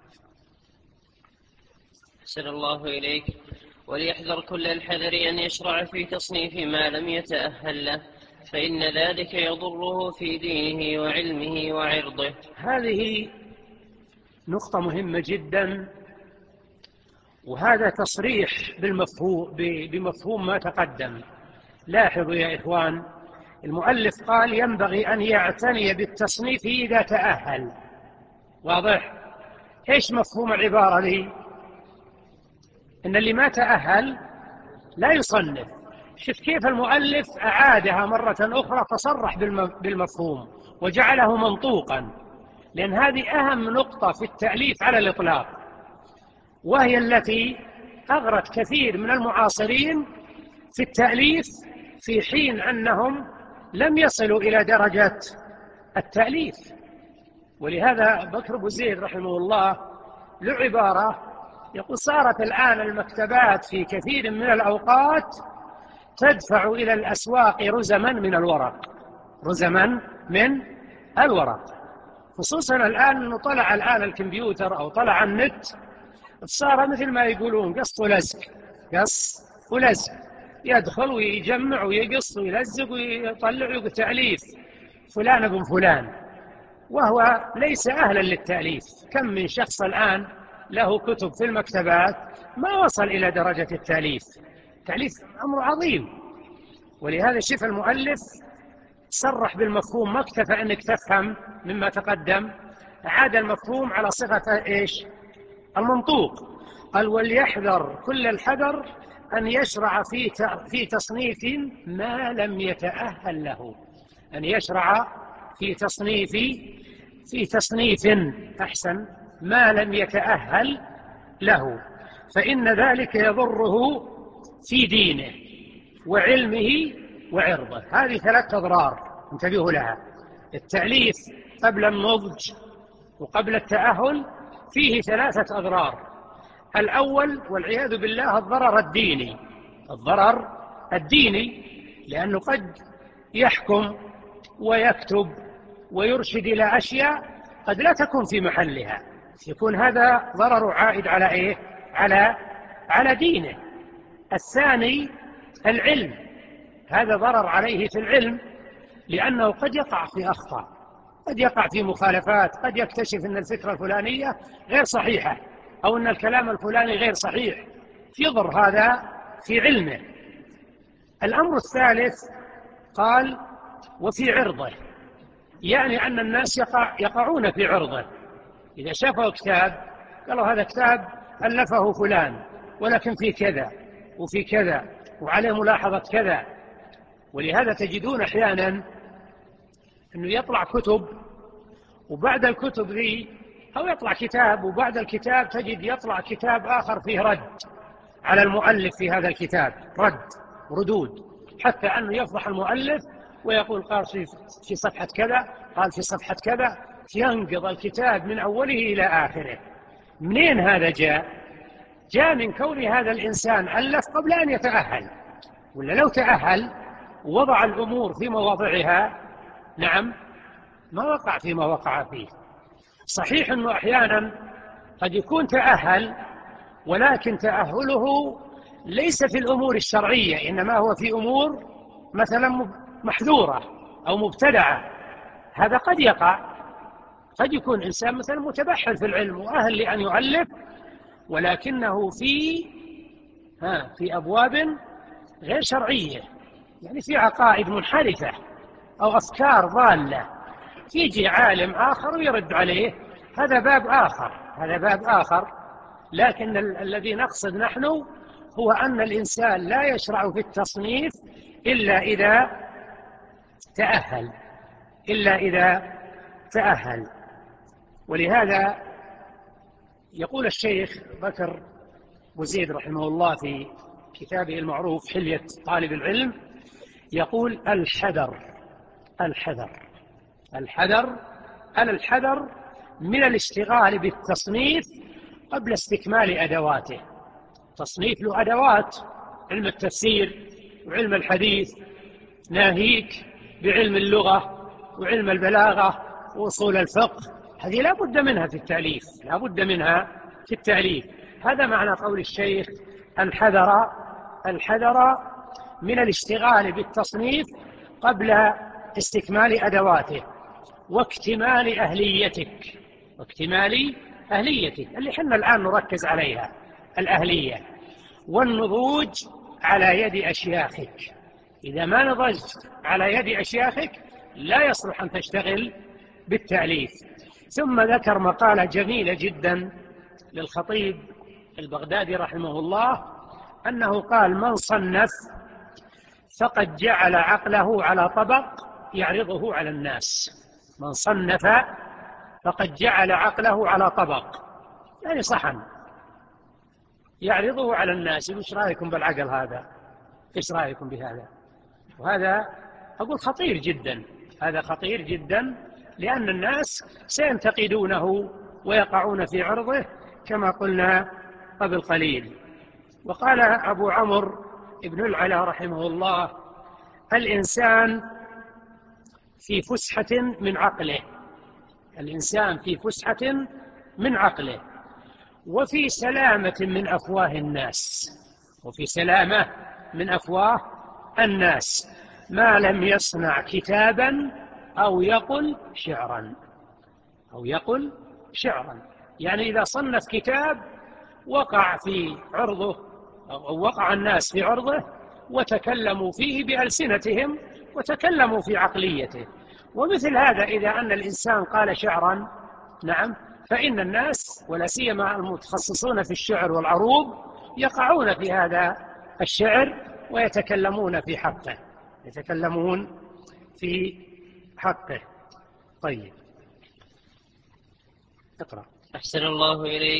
أحسن الله إليك. وليحذر كل الحذر أن يشرع في تصنيف ما لم يتأهل له، فإن ذلك يضره في دينه وعلمه وعرضه. هذه نقطة مهمة جدا، وهذا تصريح بمفهوم ما تقدم. لاحظوا يا إخوان، المؤلف قال ينبغي أن يعتني بالتصنيف إذا تأهل. واضح؟ إيش مفهوم العبارة لي؟ إن اللي ما تأهل لا يصنف. شوف كيف المؤلف أعادها مرة أخرى، فصرح بالمفهوم وجعله منطوقا، لأن هذه أهم نقطة في التأليف على الإطلاق، وهي التي أغرت كثير من المعاصرين في التأليف في حين أنهم لم يصلوا إلى درجة التأليف. ولهذا بكر بن زيد رحمه الله له عبارة يقول صارت الآن المكتبات في كثير من الأوقات تدفع إلى الأسواق رزما من الورق، خصوصا الآن أنه طلع الآن الكمبيوتر أو طلع النت، صار مثل ما يقولون قص ولزق، يدخل ويجمع ويقص ويلزق ويطلع له تأليف فلان بن فلان، وهو ليس أهلا للتأليف. كم من شخص الآن له كتب في المكتبات ما وصل إلى درجة التأليف. التأليف أمر عظيم، ولهذا شف المؤلف صرح بالمفهوم، ما اكتفى أنك تفهم مما تقدم، عاد المفهوم على صيغة إيش؟ المنطوق. قال وليحذر كل الحذر أن يشرع في تصنيف ما لم يتأهل له، أن يشرع في تصنيف أحسن ما لم يتأهل له، فإن ذلك يضره في دينه وعلمه وعرضه. هذه 3 أضرار انتبهوا لها: التأليف قبل النضج وقبل التأهل، فيه 3 أضرار. الأول والعياذ بالله الضرر الديني، الضرر الديني، لأنه قد يحكم ويكتب ويرشد إلى أشياء قد لا تكون في محلها، يكون هذا ضرر عائد على إيه؟ على دينه. الثاني العلم، هذا ضرر عليه في العلم، لأنه قد يقع في أخطاء، قد يقع في مخالفات، قد يكتشف أن الفكرة الفلانية غير صحيحة أو أن الكلام الفلاني غير صحيح، يضر هذا في علمه. الأمر الثالث قال وفي عرضه، يعني أن الناس يقعون في عرضه. إذا شافوا كتاب قالوا هذا كتاب ألفه فلان ولكن في كذا وفي كذا وعليه ملاحظة كذا. ولهذا تجدون أحيانا أنه يطلع كتب وبعد الكتب ذي، أو يطلع كتاب وبعد الكتاب تجد يطلع كتاب آخر فيه رد على المؤلف في هذا الكتاب، ردود، حتى أنه يفضح المؤلف ويقول قال في صفحة كذا، قال في صفحة كذا، ينقض الكتاب من أوله إلى آخره. منين هذا جاء من كون هذا الإنسان ألف قبل أن يتأهل، ولا لو تأهل ووضع الأمور في مواضعها نعم ما وقع فيما وقع فيه. صحيح أنه أحيانا قد يكون تأهل، ولكن تأهله ليس في الأمور الشرعية، إنما هو في أمور مثلا محذورة أو مبتدعة. هذا قد يقع، قد يكون إنسان مثلا متبحر في العلم وأهل لأن يؤلف، ولكنه في أبواب غير شرعية، يعني في عقائد منحرفة أو أفكار ضالة، يجي عالم آخر ويرد عليه، هذا باب آخر. لكن الذي نقصد نحن هو أن الإنسان لا يشرع في التصنيف إلا إذا تأهل. ولهذا يقول الشيخ بكر بوزيد رحمه الله في كتابه المعروف حلية طالب العلم، يقول الحذر من الاشتغال بالتصنيف قبل استكمال أدواته. تصنيف له أدوات، علم التفسير وعلم الحديث، ناهيك بعلم اللغة وعلم البلاغة وأصول الفقه، هذه لا بد منها في التأليف. هذا معنى قول الشيخ الحذر من الاشتغال بالتصنيف قبل استكمال أدواته واكتمال أهليتك اللي حنا الآن نركز عليها، الأهلية، والنضوج على يد أشياخك. إذا ما نضجت على يد أشياخك لا يصلح أن تشتغل بالتأليف. ثم ذكر مقالة جميلة جدا للخطيب البغدادي رحمه الله، أنه قال من صنف فقد جعل عقله على طبق يعرضه على الناس. من صنف فقد جعل عقله على طبق، يعني صحن يعرضه على الناس. إيش رأيكم بالعقل هذا؟ إيش رأيكم بهذا؟ وهذا أقول خطير جدا، هذا خطير جدا، لأن الناس سينتقدونه ويقعون في عرضه كما قلنا قبل قليل. وقال أبو عمرو ابن العلا رحمه الله الإنسان في فسحة من عقله وفي سلامة من أفواه الناس ما لم يصنع كتابا أو يقل شعرا. يعني إذا صنف كتاب وقع في عرضه أو وقع الناس في عرضه وتكلموا فيه بألسنتهم وتكلموا في عقليته. ومثل هذا إذا أن الإنسان قال شعرا نعم، فإن الناس ولا سيما المتخصصون في الشعر والعروض يقعون في هذا الشعر ويتكلمون في حقه. طيب اقرأ. أحسن الله إليك.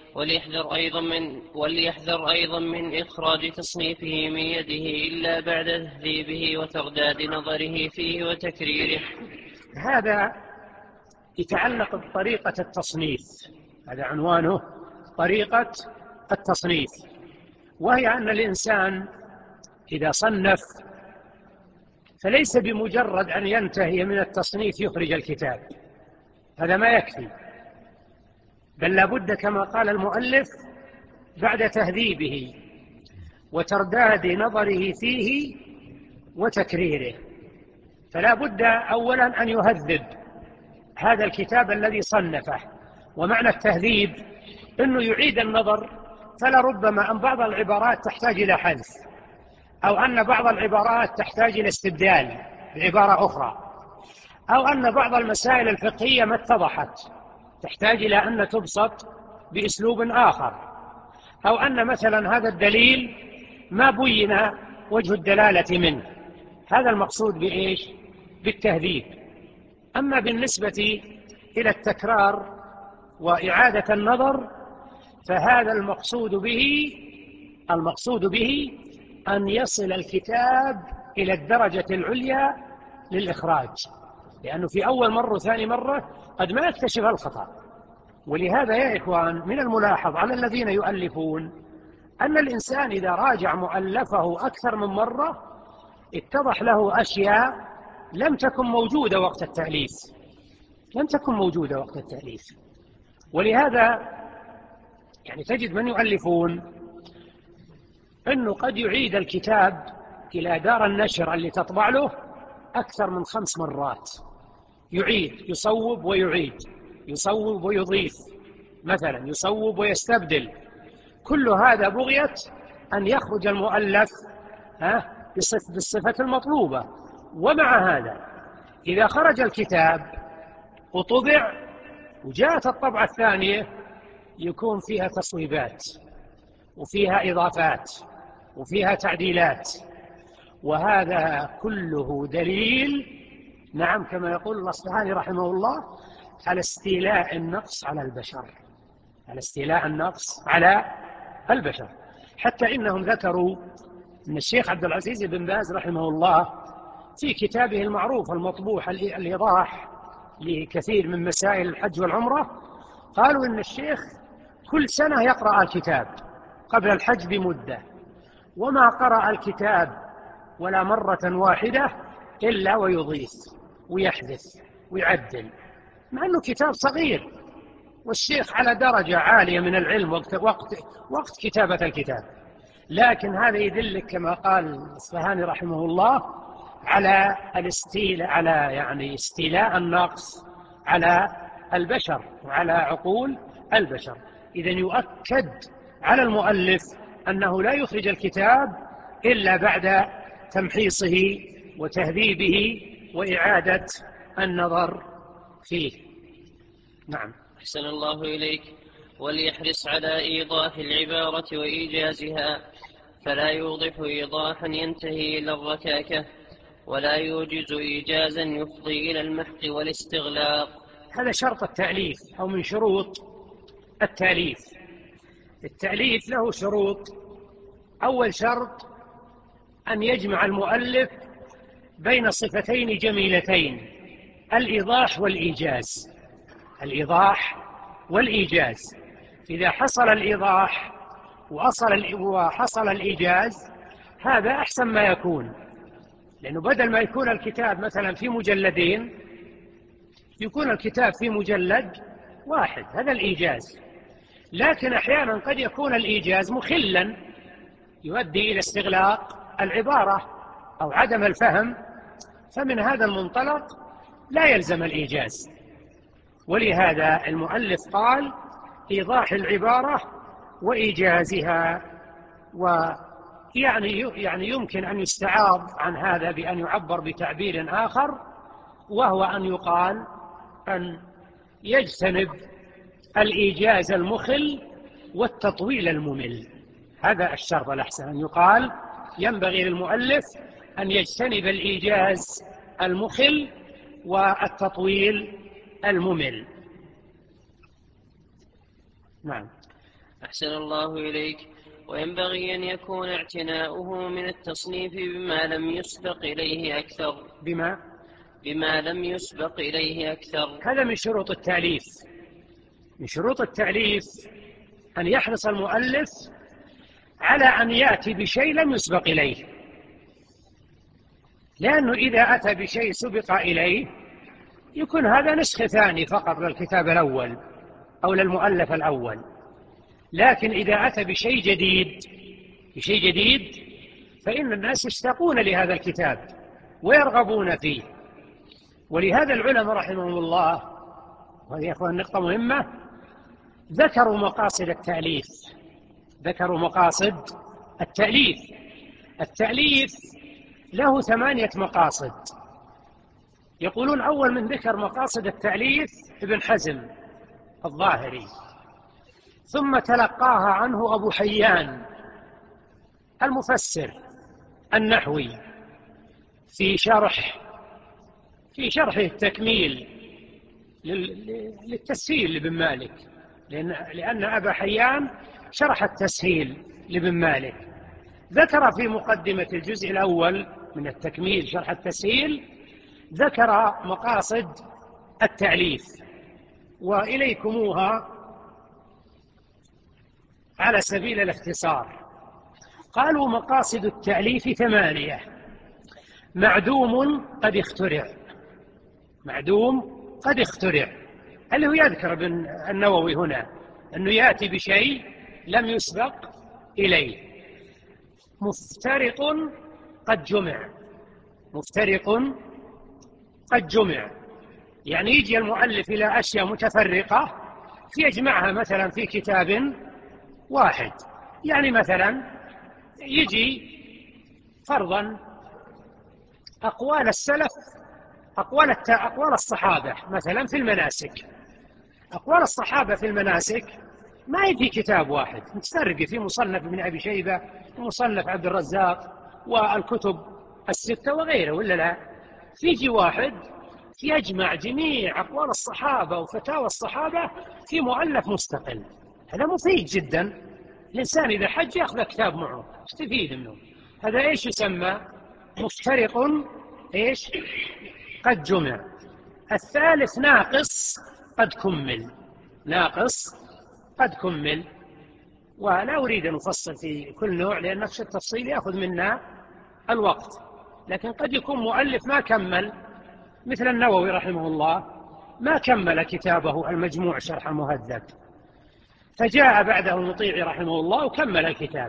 وليحذر أيضا من إخراج تصنيفه من يده إلا بعد تهذيبه وترداد نظره فيه وتكريره. هذا يتعلق بطريقة التصنيف. هذا عنوانه، طريقة التصنيف. وهي أن الإنسان إذا صنف فليس بمجرد أن ينتهي من التصنيف يخرج الكتاب، هذا ما يكفي، بل لابد كما قال المؤلف بعد تهذيبه وترداد نظره فيه وتكريره، فلا بد أولا أن يهذب هذا الكتاب الذي صنفه. ومعنى التهذيب أنه يعيد النظر، فلربما أن بعض العبارات تحتاج إلى حذف، أو أن بعض العبارات تحتاج إلى استبدال بعبارة أخرى، أو أن بعض المسائل الفقهية ما اتضحت تحتاج إلى أن تبسط بأسلوب آخر، أو أن مثلا هذا الدليل ما بين وجه الدلالة منه. هذا المقصود بإيش؟ بالتهذيب. أما بالنسبة إلى التكرار وإعادة النظر فهذا المقصود به أن يصل الكتاب إلى الدرجة العليا للإخراج، لأنه في أول مرة وثاني مرة قد ما يكتشف الخطأ. ولهذا يا إخوان من الملاحظ على الذين يؤلفون أن الإنسان إذا راجع مؤلفه أكثر من مرة اتضح له أشياء لم تكن موجودة وقت التأليف. ولهذا يعني تجد من يؤلفون أنه قد يعيد الكتاب إلى دار النشر اللي تطبع له أكثر من 5 مرات، يعيد، يصوب ويعيد، يصوب ويضيف، مثلا يصوب ويستبدل. كل هذا بغية أن يخرج المؤلف بالصفة المطلوبة. ومع هذا إذا خرج الكتاب وطبع وجاءت الطبعة الثانية يكون فيها تصويبات وفيها إضافات وفيها تعديلات، وهذا كله دليل، نعم كما يقول الأصبهاني رحمه الله، على استيلاء النقص على البشر. حتى إنهم ذكروا أن الشيخ عبد العزيز بن باز رحمه الله في كتابه المعروف المطبوع الإيضاح لكثير من مسائل الحج والعمرة، قالوا إن الشيخ كل سنة يقرأ الكتاب قبل الحج بمدة، وما قرأ الكتاب ولا مرة واحدة إلا ويضيف ويحدث ويعدل، مع أنه كتاب صغير والشيخ على درجة عالية من العلم وقت كتابة الكتاب. لكن هذا يدلك كما قال الأصبهاني رحمه الله على استيلاء النقص على البشر وعلى عقول البشر. إذن يؤكد على المؤلف أنه لا يخرج الكتاب إلا بعد تمحيصه وتهذيبه وإعادة النظر فيه. نعم. أحسن الله إليك. وليحرص على إيضاح العبارة وإيجازها، فلا يوضح إيضاحا ينتهي إلى الركاكة، ولا يوجز إيجازا يفضي إلى المحق والاستغلاق. هذا شرط التأليف أو من شروط التأليف. التأليف له شروط. أول شرط أن يجمع المؤلف بين صفتين جميلتين: الإيضاح والإيجاز. إذا حصل الإيضاح وحصل الإيجاز هذا أحسن ما يكون، لأنه بدل ما يكون الكتاب مثلا في مجلدين يكون الكتاب في مجلد واحد، هذا الإيجاز. لكن أحيانا قد يكون الإيجاز مخلا يؤدي إلى استغلاق العبارة أو عدم الفهم، فمن هذا المنطلق لا يلزم الإيجاز. ولهذا المؤلف قال إيضاح العبارة وإيجازها. ويعني يمكن أن يستعاض عن هذا بأن يعبر بتعبير آخر، وهو أن يقال أن يجتنب الإيجاز المخل والتطويل الممل. هذا الشرط الأحسن، أن يقال ينبغي للمؤلف أن يجتنب الإيجاز المخل والتطويل الممل. نعم. أحسن الله إليك. وينبغي أن يكون اعتناؤه من التصنيف بما لم يسبق إليه أكثر. هذا من شروط التأليف. من شروط التأليف أن يحرص المؤلف على أن يأتي بشيء لم يسبق إليه، لأنه إذا أتى بشيء سبق إليه يكون هذا نسخ ثاني فقط للكتاب الأول أو للمؤلف الأول. لكن إذا أتى بشيء جديد فإن الناس يشتاقون لهذا الكتاب ويرغبون فيه. ولهذا العلماء رحمهم الله، وهذه يا أخوان نقطة مهمة، ذكروا مقاصد التأليف. ذكروا مقاصد التأليف. التأليف له 8 مقاصد. يقولون أول من ذكر مقاصد التأليف ابن حزم الظاهري، ثم تلقاها عنه أبو حيان المفسر النحوي في شرحه التكميل للتسهيل لابن مالك، لأن أبا حيان شرح التسهيل لابن مالك. ذكر في مقدمة الجزء الأول من التكميل شرح التسهيل، ذكر مقاصد التأليف، وإليكموها على سبيل الاختصار. قالوا مقاصد التأليف 8: معدوم قد اخترع. معدوم قد اخترع، اللي هو يذكر ابن النووي هنا أنه يأتي بشيء لم يسبق إليه. مفترق قد جمع. مفترق قد جمع يعني يجي المؤلف إلى أشياء متفرقة فيجمعها مثلا في كتاب واحد. يعني مثلا يجي فرضا أقوال السلف، أقوال الصحابة مثلا في المناسك. أقوال الصحابة في المناسك ما يجي كتاب واحد، متفرق في مصنف ابن أبي شيبة ومصنف عبد الرزاق والكتب الستة وغيره، ولا لا؟ فيجي واحد يجمع جميع أقوال الصحابة وفتاوى الصحابة في مؤلف مستقل. هذا مفيد جدا. الإنسان إذا حج يأخذ كتاب معه يستفيد منه. هذا إيش يسمى؟ مفترق إيش؟ قد جمع. الثالث ناقص قد كمل. ناقص قد كمل. ولا أريد أن أفصل في كل نوع لأن نفس التفصيل يأخذ منا الوقت، لكن قد يكون مؤلف ما كمل، مثل النووي رحمه الله ما كمل كتابه المجموع شرح المهذب، فجاء بعده المطيعي رحمه الله وكمل الكتاب.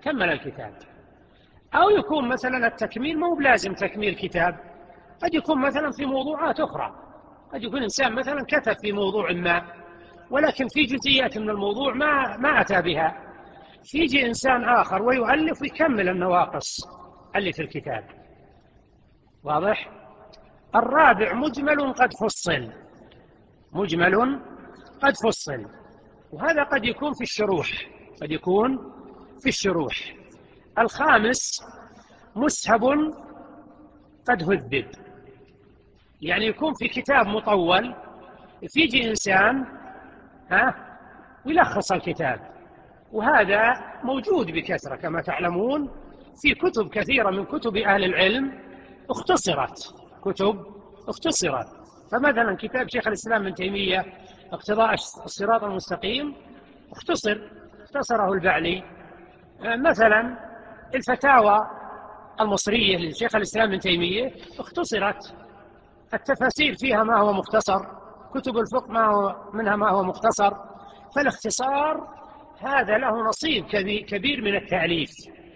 أو يكون مثلا التكميل مو بلازم تكميل كتاب، قد يكون مثلا في موضوعات أخرى. قد يكون إنسان مثلا كتب في موضوع ما ولكن في جزئيات من الموضوع ما أتى بها، فيجي إنسان آخر ويؤلف ويكمل النواقص اللي في الكتاب. واضح؟ الرابع مجمل قد فصل. مجمل قد فصل، وهذا قد يكون في الشروح. قد يكون في الشروح. الخامس مسهب قد هذب، يعني يكون في كتاب مطول فيجي إنسان ويلخص الكتاب، وهذا موجود بكثرة كما تعلمون في كتب كثيرة من كتب أهل العلم اختصرت. كتب اختصرت. فمثلا كتاب شيخ الإسلام ابن تيمية اقتضاء الصراط المستقيم اختصره البعلي. مثلا الفتاوى المصرية لشيخ الإسلام ابن تيمية اختصرت. التفاسير فيها ما هو مختصر، كتب الفقه منها ما هو مختصر. فالاختصار هذا له نصيب كبير من التأليف.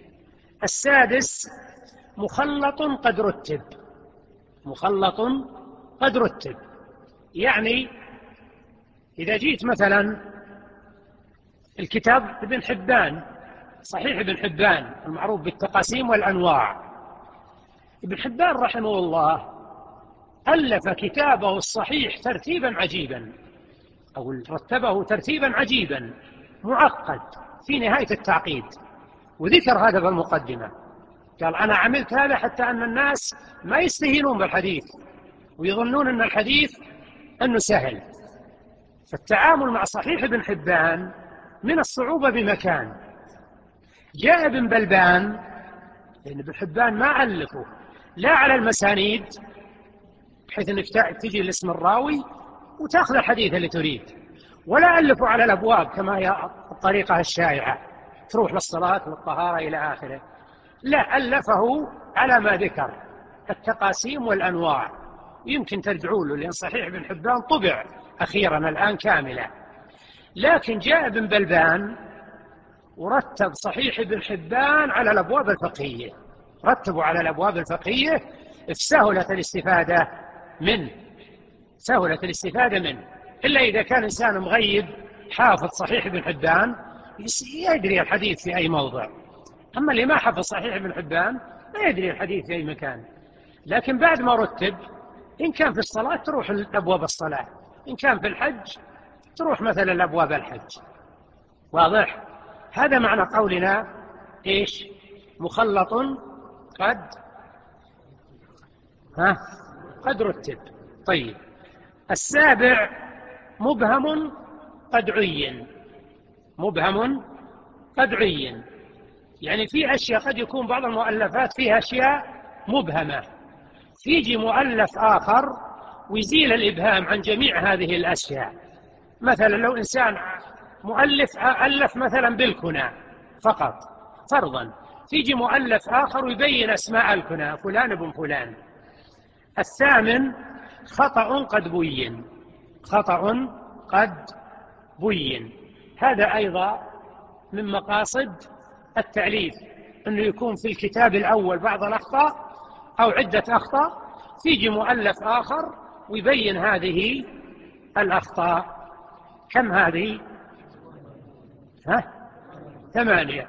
السادس مخلط قد رتب. مخلط قد رتب، يعني إذا جيت مثلا الكتاب ابن حبان، صحيح ابن حبان المعروف بالتقاسيم والأنواع، ابن حبان رحمه الله ألف كتابه الصحيح ترتيبا عجيبا، أو رتبه ترتيبا عجيبا معقد في نهاية التعقيد، وذكر هذا في المقدمة. قال أنا عملت هذا حتى أن الناس ما يستهينون بالحديث ويظنون أن الحديث أنه سهل. فالتعامل مع صحيح ابن حبان من الصعوبة بمكان. جاء ابن بلبان، لأن ابن حبان ما ألفه لا على المسانيد بحيث أنك تجي لاسم الراوي وتأخذ الحديث اللي تريد، ولا ألفوا على الأبواب كما هي الطريقة الشائعة، تروح للصلاة والطهارة إلى آخره. لا، ألفه على ما ذكر التقاسيم والأنواع. يمكن ترجعوا له، لأن صحيح ابن حبان طبع أخيرا الآن كاملا، لكن جاء ابن بلبان ورتب صحيح ابن حبان على الأبواب الفقهية، رتبوا على الأبواب الفقهية، سهلت الاستفادة منه، سهلت الاستفادة منه. إلا إذا كان إنسان مغيب حافظ صحيح ابن حبان يدري الحديث في أي موضع، أما اللي ما حفظ صحيح ابن حبان لا يدري الحديث في أي مكان. لكن بعد ما رتب، إن كان في الصلاة تروح لأبواب الصلاة، إن كان في الحج تروح مثلا لأبواب الحج. واضح؟ هذا معنى قولنا إيش؟ مخلط قد رتب. طيب، السابع مبهم قد عين. مبهم قد عين يعني في أشياء قد يكون بعض المؤلفات فيها أشياء مبهمة، فيجي مؤلف آخر ويزيل الإبهام عن جميع هذه الأشياء. مثلا لو إنسان مؤلف ألف مثلا بالكنى فقط فرضا، فيجي مؤلف آخر ويبين أسماء الكنى، فلان ابن فلان. الثامن خطأ قد بين. خطأ قد بين، هذا أيضا من مقاصد التأليف، أنه يكون في الكتاب الأول بعض الأخطاء أو عدة أخطاء، فيجي مؤلف آخر ويبين هذه الأخطاء. كم هذه؟ 8.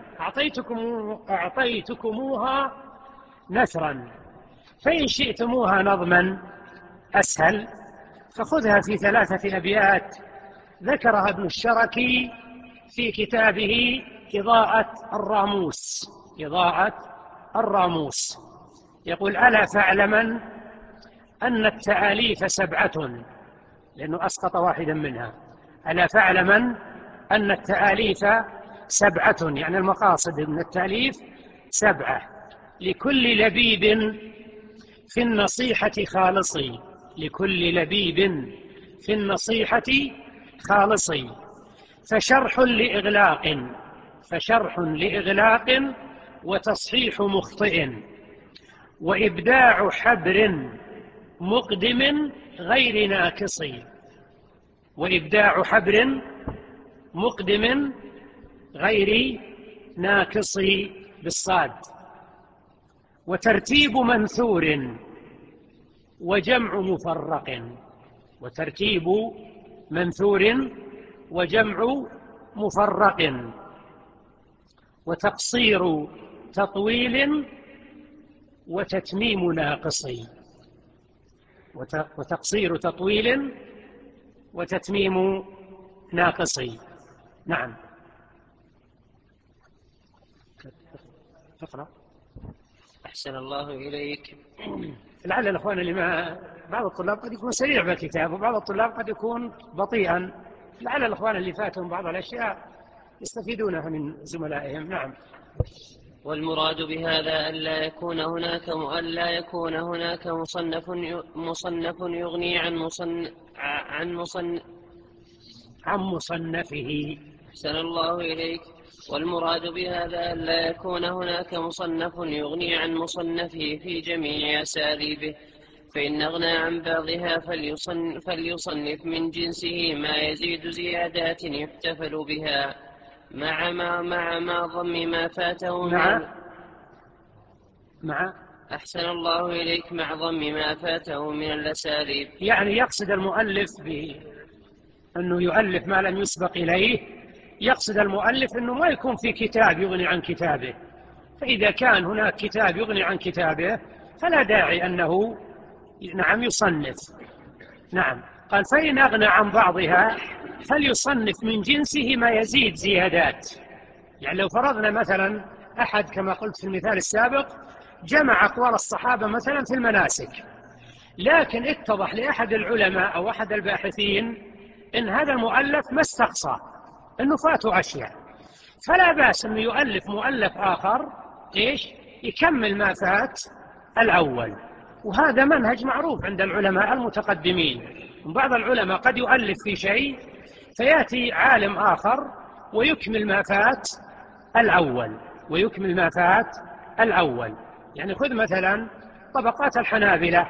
أعطيتكموها نثرا، فإن شئتموها نظما أسهل فخذها في 3 أبيات ذكرها ابن الشركي في كتابه إضاءة الراموس. إضاءة الراموس يقول: ألا فاعلمن أن التآليف 7، لأنه أسقط واحدا منها. ألا فاعلمن أن التآليف 7، يعني المقاصد من التأليف 7. لكل لبيب في النصيحة خالصي. لكل لبيب في النصيحة خالصي. فشرح لإغلاق وتصحيح مخطئ، وإبداع حبر مقدم غير ناقص. وإبداع حبر مقدم غير ناقص بالصاد. وترتيب منثور وجمع مفرق. وترتيب منثور وجمع مفرق. وتقصير تطويل وتتميم ناقص. وتقصير تطويل وتتميم ناقص. نعم. تقرأ. أحسن الله إليك. لعل الأخوان اللي بعض الطلاب قد يكون سريع بالكتاب، وبعض الطلاب قد يكون بطيئا، لعل الأخوان اللي فاتهم بعض الأشياء يستفيدونها من زملائهم. نعم. والمراد بهذا ألا يكون هناك مصنف يغني عن مصنفه. أحسن الله إليك. والمراد بهذا ألا يكون هناك مصنف يغني عن مصنفه في جميع أساليبه، فإن أغنى عن بعضها فليصنف من جنسه ما يزيد زيادات يحتفل بها مع ما ضم ما فاته أحسن الله إليك مع ضم ما فاته من الأساليب. يعني يقصد المؤلف بأنه يؤلف ما لم يسبق إليه، يقصد المؤلف أنه ما يكون في كتاب يغني عن كتابه، فإذا كان هناك كتاب يغني عن كتابه فلا داعي أنه يصنف. نعم. قال: فإن أغنى عن بعضها فليصنف من جنسه ما يزيد زيادات. يعني لو فرضنا مثلا أحد كما قلت في المثال السابق جمع أقوال الصحابة مثلا في المناسك، لكن اتضح لأحد العلماء أو أحد الباحثين إن هذا المؤلف ما استقصى، إنه فاته أشياء، فلا بأس أنه يؤلف مؤلف آخر يكمل ما فات الأول. وهذا منهج معروف عند العلماء المتقدمين. بعض العلماء قد يؤلف في شيء فيأتي عالم آخر ويكمل ما فات الأول. يعني خذ مثلا طبقات الحنابلة،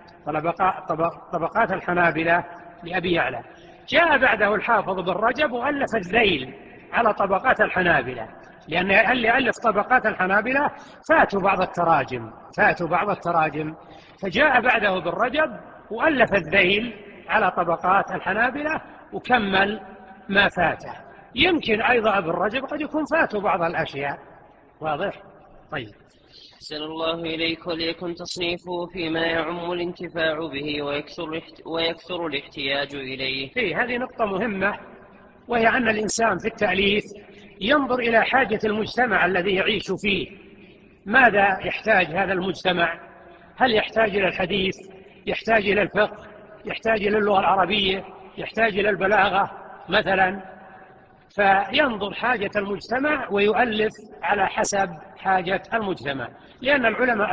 طبقات الحنابلة لأبي يعلى. جاء بعده الحافظ بن رجب وألف الذيل على طبقات الحنابلة، لأن اللي ألف طبقات الحنابلة فاتوا بعض التراجم، فجاء بعده ابن رجب وألف الذيل على طبقات الحنابلة وكمل ما فاته. يمكن أيضا ابن رجب قد يكون فاتوا بعض الأشياء. واضح؟ طيب. أحسن الله إليك. وليكن تصنيفه فيما يعم الانتفاع به ويكثر الاحتياج إليه. هذه نقطة مهمة، وهي أن الإنسان في التأليف ينظر إلى حاجة المجتمع الذي يعيش فيه. ماذا يحتاج هذا المجتمع؟ هل يحتاج إلى الحديث؟ يحتاج إلى الفقه؟ يحتاج إلى اللغة العربية؟ يحتاج إلى البلاغة مثلا؟ فينظر حاجة المجتمع ويؤلف على حسب حاجة المجتمع. لأن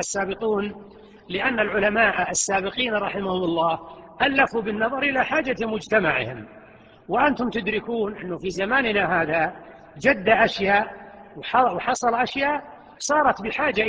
العلماء السابقين رحمهم الله ألفوا بالنظر إلى حاجة مجتمعهم. وأنتم تدركون أنه في زماننا هذا جد أشياء وحصل أشياء صارت بحاجة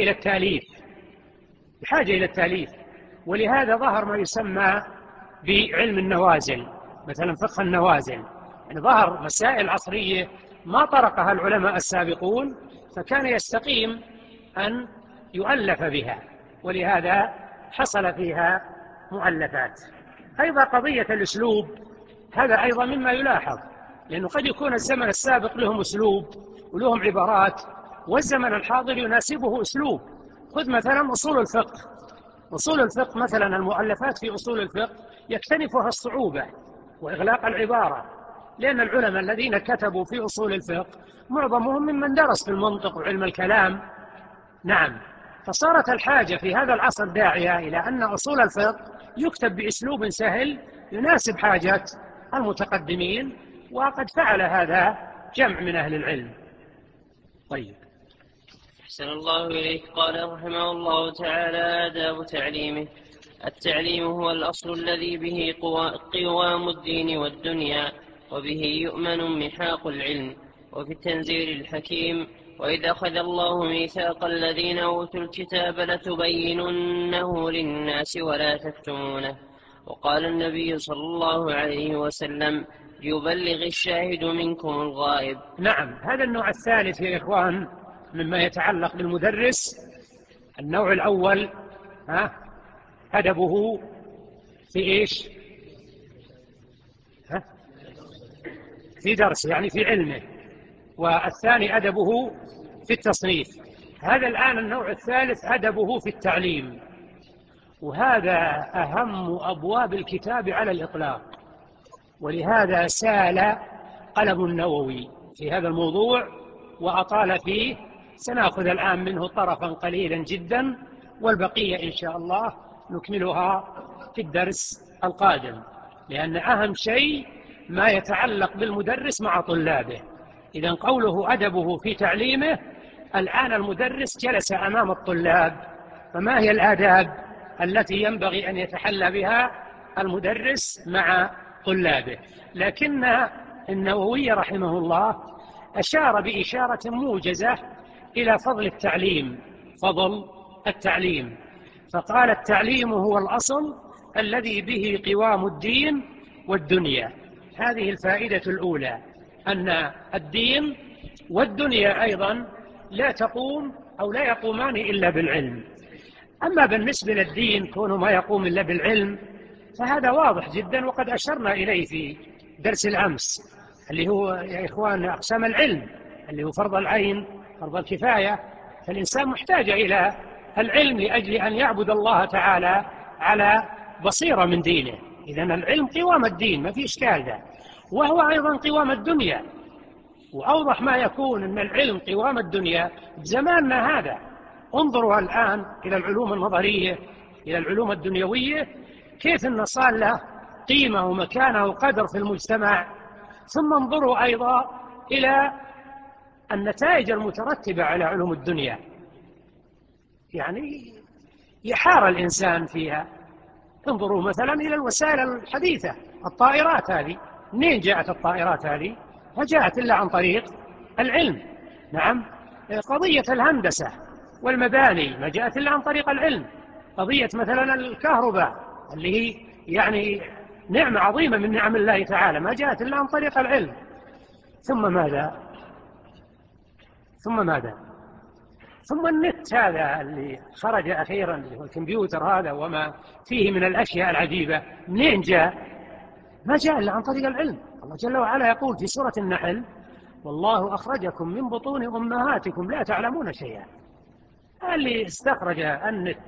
إلى التأليف. ولهذا ظهر ما يسمى بعلم النوازل، مثلا فقه النوازل. يعني ظهر مسائل عصرية ما طرقها العلماء السابقون، فكان يستقيم أن يؤلف بها، ولهذا حصل فيها مؤلفات. أيضا قضية الأسلوب، هذا أيضا مما يلاحظ، لأنه قد يكون الزمن السابق لهم أسلوب ولهم عبارات، والزمن الحاضر يناسبه أسلوب. خذ مثلا أصول الفقه مثلا، المؤلفات في أصول الفقه يكتنفها الصعوبة وإغلاق العبارة، لأن العلماء الذين كتبوا في أصول الفقه معظمهم ممن درس في المنطق وعلم الكلام. نعم. فصارت الحاجة في هذا العصر داعية إلى أن أصول الفقه يكتب بأسلوب سهل يناسب حاجة المتقدمين، وقد فعل هذا جمع من أهل العلم. طيب. أحسن الله إليك. قال رحمه الله تعالى: آداب تعليمه. التعليم هو الأصل الذي به قوام الدين والدنيا، وبه يؤمن محاق العلم، وفي التنزيل الحكيم: وإذ أخذ الله ميثاق الذين أوتوا الكتاب لتبيننه للناس ولا تكتمونه. وقال النبي صلى الله عليه وسلم: ليبلغ الشاهد منكم الغائب. نعم. هذا النوع الثالث يا إخوان مما يتعلق بالمدرس. النوع الأول أدبه في إيش؟ في درس، يعني في علمه. والثاني أدبه في التصنيف. هذا الآن النوع الثالث أدبه في التعليم، وهذا أهم أبواب الكتاب على الإطلاق. ولهذا سال قلم النووي في هذا الموضوع وأطال فيه. سنأخذ الآن منه طرفا قليلا جدا، والبقية إن شاء الله نكملها في الدرس القادم، لأن أهم شيء ما يتعلق بالمدرس مع طلابه. إذن قوله أدبه في تعليمه، الآن المدرس جلس أمام الطلاب، فما هي الآداب التي ينبغي أن يتحلى بها المدرس مع طلابه؟ لكن النووي رحمه الله أشار بإشارة موجزة إلى فضل التعليم، فقال: التعليم هو الأصل الذي به قوام الدين والدنيا. هذه الفائدة الأولى، أن الدين والدنيا أيضا لا تقوم أو لا يقومان إلا بالعلم. أما بالنسبة للدين كونه ما يقوم إلا بالعلم فهذا واضح جدا، وقد أشرنا إليه في درس الأمس، اللي هو يا إخوان أقسام العلم، اللي هو فرض العين، فرض الكفاية. فالإنسان محتاج إلى العلم لأجل أن يعبد الله تعالى على بصيرة من دينه. إذن العلم قوام الدين، ما في إشكال ذا، وهو أيضا قوام الدنيا. وأوضح ما يكون أن العلم قوام الدنيا بزماننا هذا. انظروا الآن إلى العلوم النظرية، إلى العلوم الدنيوية، كيف أن صار له قيمة ومكانة وقدر في المجتمع. ثم انظروا أيضا إلى النتائج المترتبة على علوم الدنيا، يعني يحار الإنسان فيها. انظروا مثلا إلى الوسائل الحديثة، الطائرات هذه منين جاءت الطائرات هذه؟ ما جاءت إلا عن طريق العلم. نعم. قضية الهندسة والمباني ما جاءت إلا عن طريق العلم. قضية مثلا الكهرباء اللي هي يعني نعمة عظيمة من نعم الله تعالى ما جاءت إلا عن طريق العلم. ثم ماذا؟ ثم النت هذا اللي خرج أخيرا، اللي هو الكمبيوتر هذا وما فيه من الأشياء العجيبة، منين جاء؟ ما جاء إلا عن طريق العلم. الله جل وعلا يقول في سورة النحل: والله أخرجكم من بطون أمهاتكم لا تعلمون شيئا. اللي استخرج النت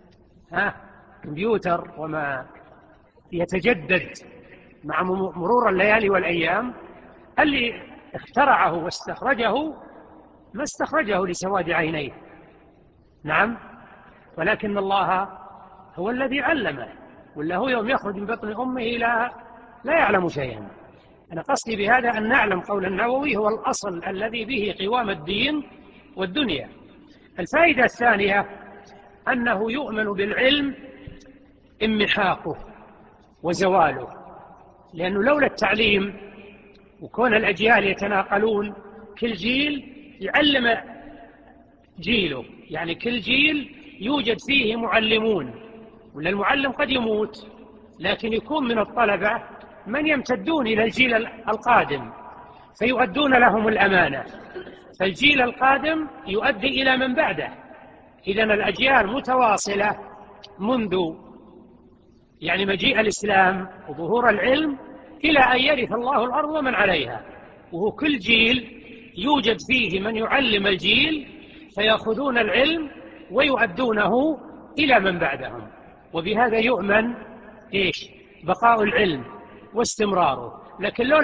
كمبيوتر وما يتجدد مع مرور الليالي والأيام، اللي اخترعه واستخرجه ما استخرجه لسواد عينيه. نعم. ولكن الله هو الذي علمه، ولا هو يوم يخرج من بطن أمه لا يعلم شيئا. أنا قصدي بهذا أن نعلم قول النووي هو الأصل الذي به قوام الدين والدنيا. الفائدة الثانية أنه يؤمن بالعلم امحاقه وزواله، لأنه لولا التعليم وكون الأجيال يتناقلون، كل جيل يعلم جيله، يعني كل جيل يوجد فيه معلمون، ولا المعلم قد يموت لكن يكون من الطلبة من يمتدون إلى الجيل القادم فيؤدون لهم الأمانة، فالجيل القادم يؤدي إلى من بعده. إذن الأجيال متواصلة منذ يعني مجيء الإسلام وظهور العلم إلى أن يرث الله الأرض ومن عليها، وهو كل جيل يوجد فيه من يعلم الجيل فيأخذون العلم ويؤدونه إلى من بعدهم. وبهذا يؤمن بقاء العلم واستمراره. لكن لولا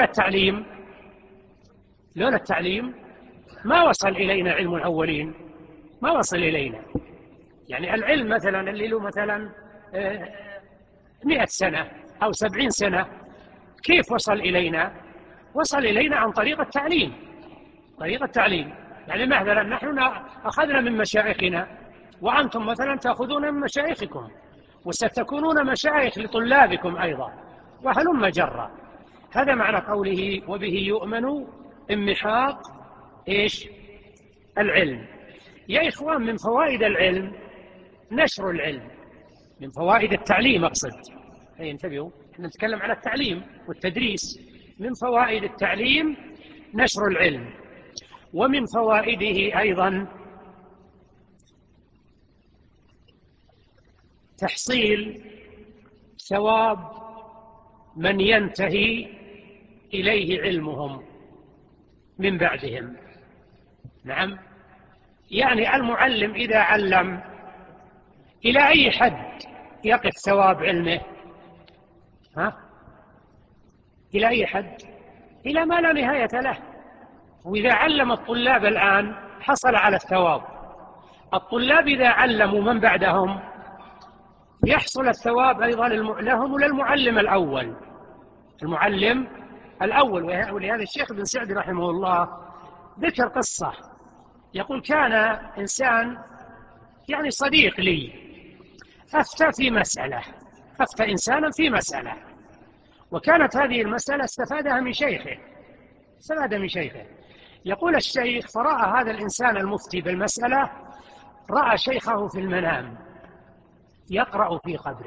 التعليم ما وصل إلينا علم الأولين، ما وصل إلينا. يعني العلم مثلا اللي له مثلا 100 سنة أو 70 سنة كيف وصل إلينا؟ وصل إلينا عن طريق التعليم. يعني مثلا نحن أخذنا من مشايخنا، وأنتم مثلا تأخذون من مشايخكم، وستكونون مشايخ لطلابكم أيضا، وهلم جرا. هذا معنى قوله وبه يؤمن امحاق العلم. يا إخوان، من فوائد العلم نشر العلم، من فوائد التعليم أقصد. انتبهوا، احنا نتكلم على التعليم والتدريس. من فوائد التعليم نشر العلم، ومن فوائده أيضا تحصيل ثواب من ينتهي إليه علمهم من بعدهم. نعم. يعني المعلم إذا علم إلى أي حد يقف ثواب علمه؟ إلى أي حد؟ إلى ما لا نهاية له. وإذا علم الطلاب الآن حصل على الثواب. الطلاب إذا علموا من بعدهم يحصل الثواب أيضا لهم وللمعلم الأول. ولهذا الشيخ بن سعد رحمه الله ذكر قصة، يقول: كان إنسان يعني صديق لي أفتى إنسانا في مسألة، وكانت هذه المسألة استفاد من شيخه. يقول الشيخ: فرأى هذا الإنسان المفتي بالمسألة، رأى شيخه في المنام يقرأ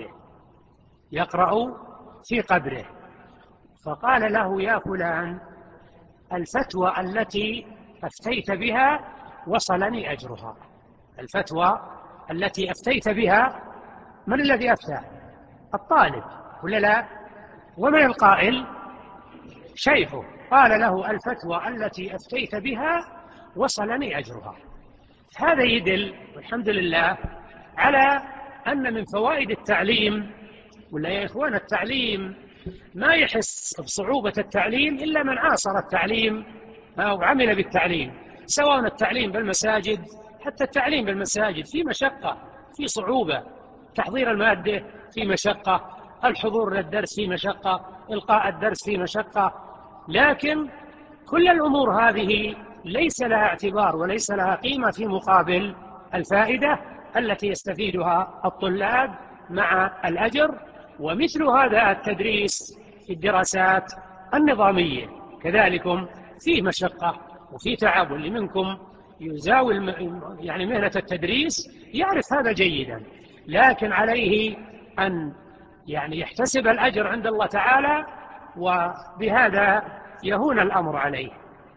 في قبره، فقال له: يا فلان، الفتوى التي أفتيت بها وصلني أجرها. الفتوى التي أفتيت بها، من الذي أفتى؟ الطالب ولا لا؟ ومن القائل؟ شيخه. قال له: الفتوى التي أفتيت بها وصلني أجرها. هذا يدل والحمد لله على أن من فوائد التعليم، ولا يا إخوان التعليم ما يحس بصعوبة التعليم إلا من عاصر التعليم أو عمل بالتعليم، سواء التعليم بالمساجد، حتى التعليم بالمساجد في مشقة، في صعوبة، تحضير المادة في مشقة، الحضور للدرس في مشقة، إلقاء الدرس في مشقة. لكن كل الأمور هذه ليس لها اعتبار وليس لها قيمة في مقابل الفائدة التي يستفيدها الطلاب مع الأجر. ومثل هذا التدريس في الدراسات النظامية كذلكم فيه مشقة وفيه تعب، واللي منكم يزاول يعني مهنة التدريس يعرف هذا جيدا، لكن عليه أن يعني يحتسب الأجر عند الله تعالى، وبهذا يهون الأمر عليه.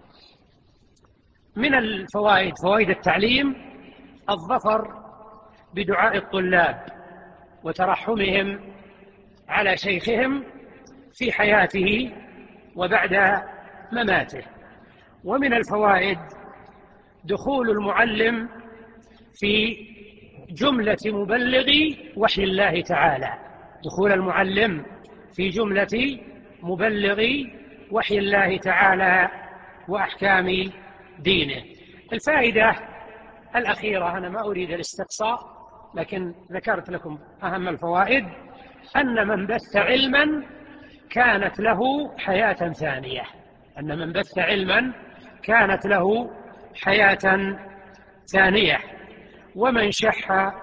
من الفوائد، فوائد التعليم، الظفر بدعاء الطلاب وترحمهم على شيخهم في حياته وبعد مماته. ومن الفوائد دخول المعلم في جملة مبلغي وحي الله تعالى، دخول المعلم في جملة مبلغي وحي الله تعالى وأحكام دينه. الفائدة الأخيرة، أنا ما أريد الاستقصاء لكن ذكرت لكم أهم الفوائد، أن من بث علما كانت له حياة ثانية، أن من بث علما كانت له حياة ثانية. ومن شح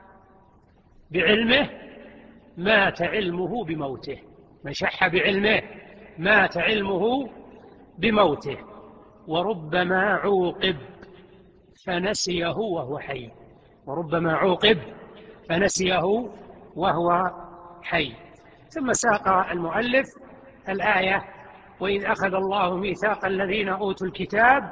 بعلمه مات علمه بموته، من شح بعلمه مات علمه بموته. وربما عوقب فنسيه وهو حي، وربما عوقب فنسيه وهو حي. ثم ساق المؤلف الآية: وإذ أخذ الله ميثاق الذين أوتوا الكتاب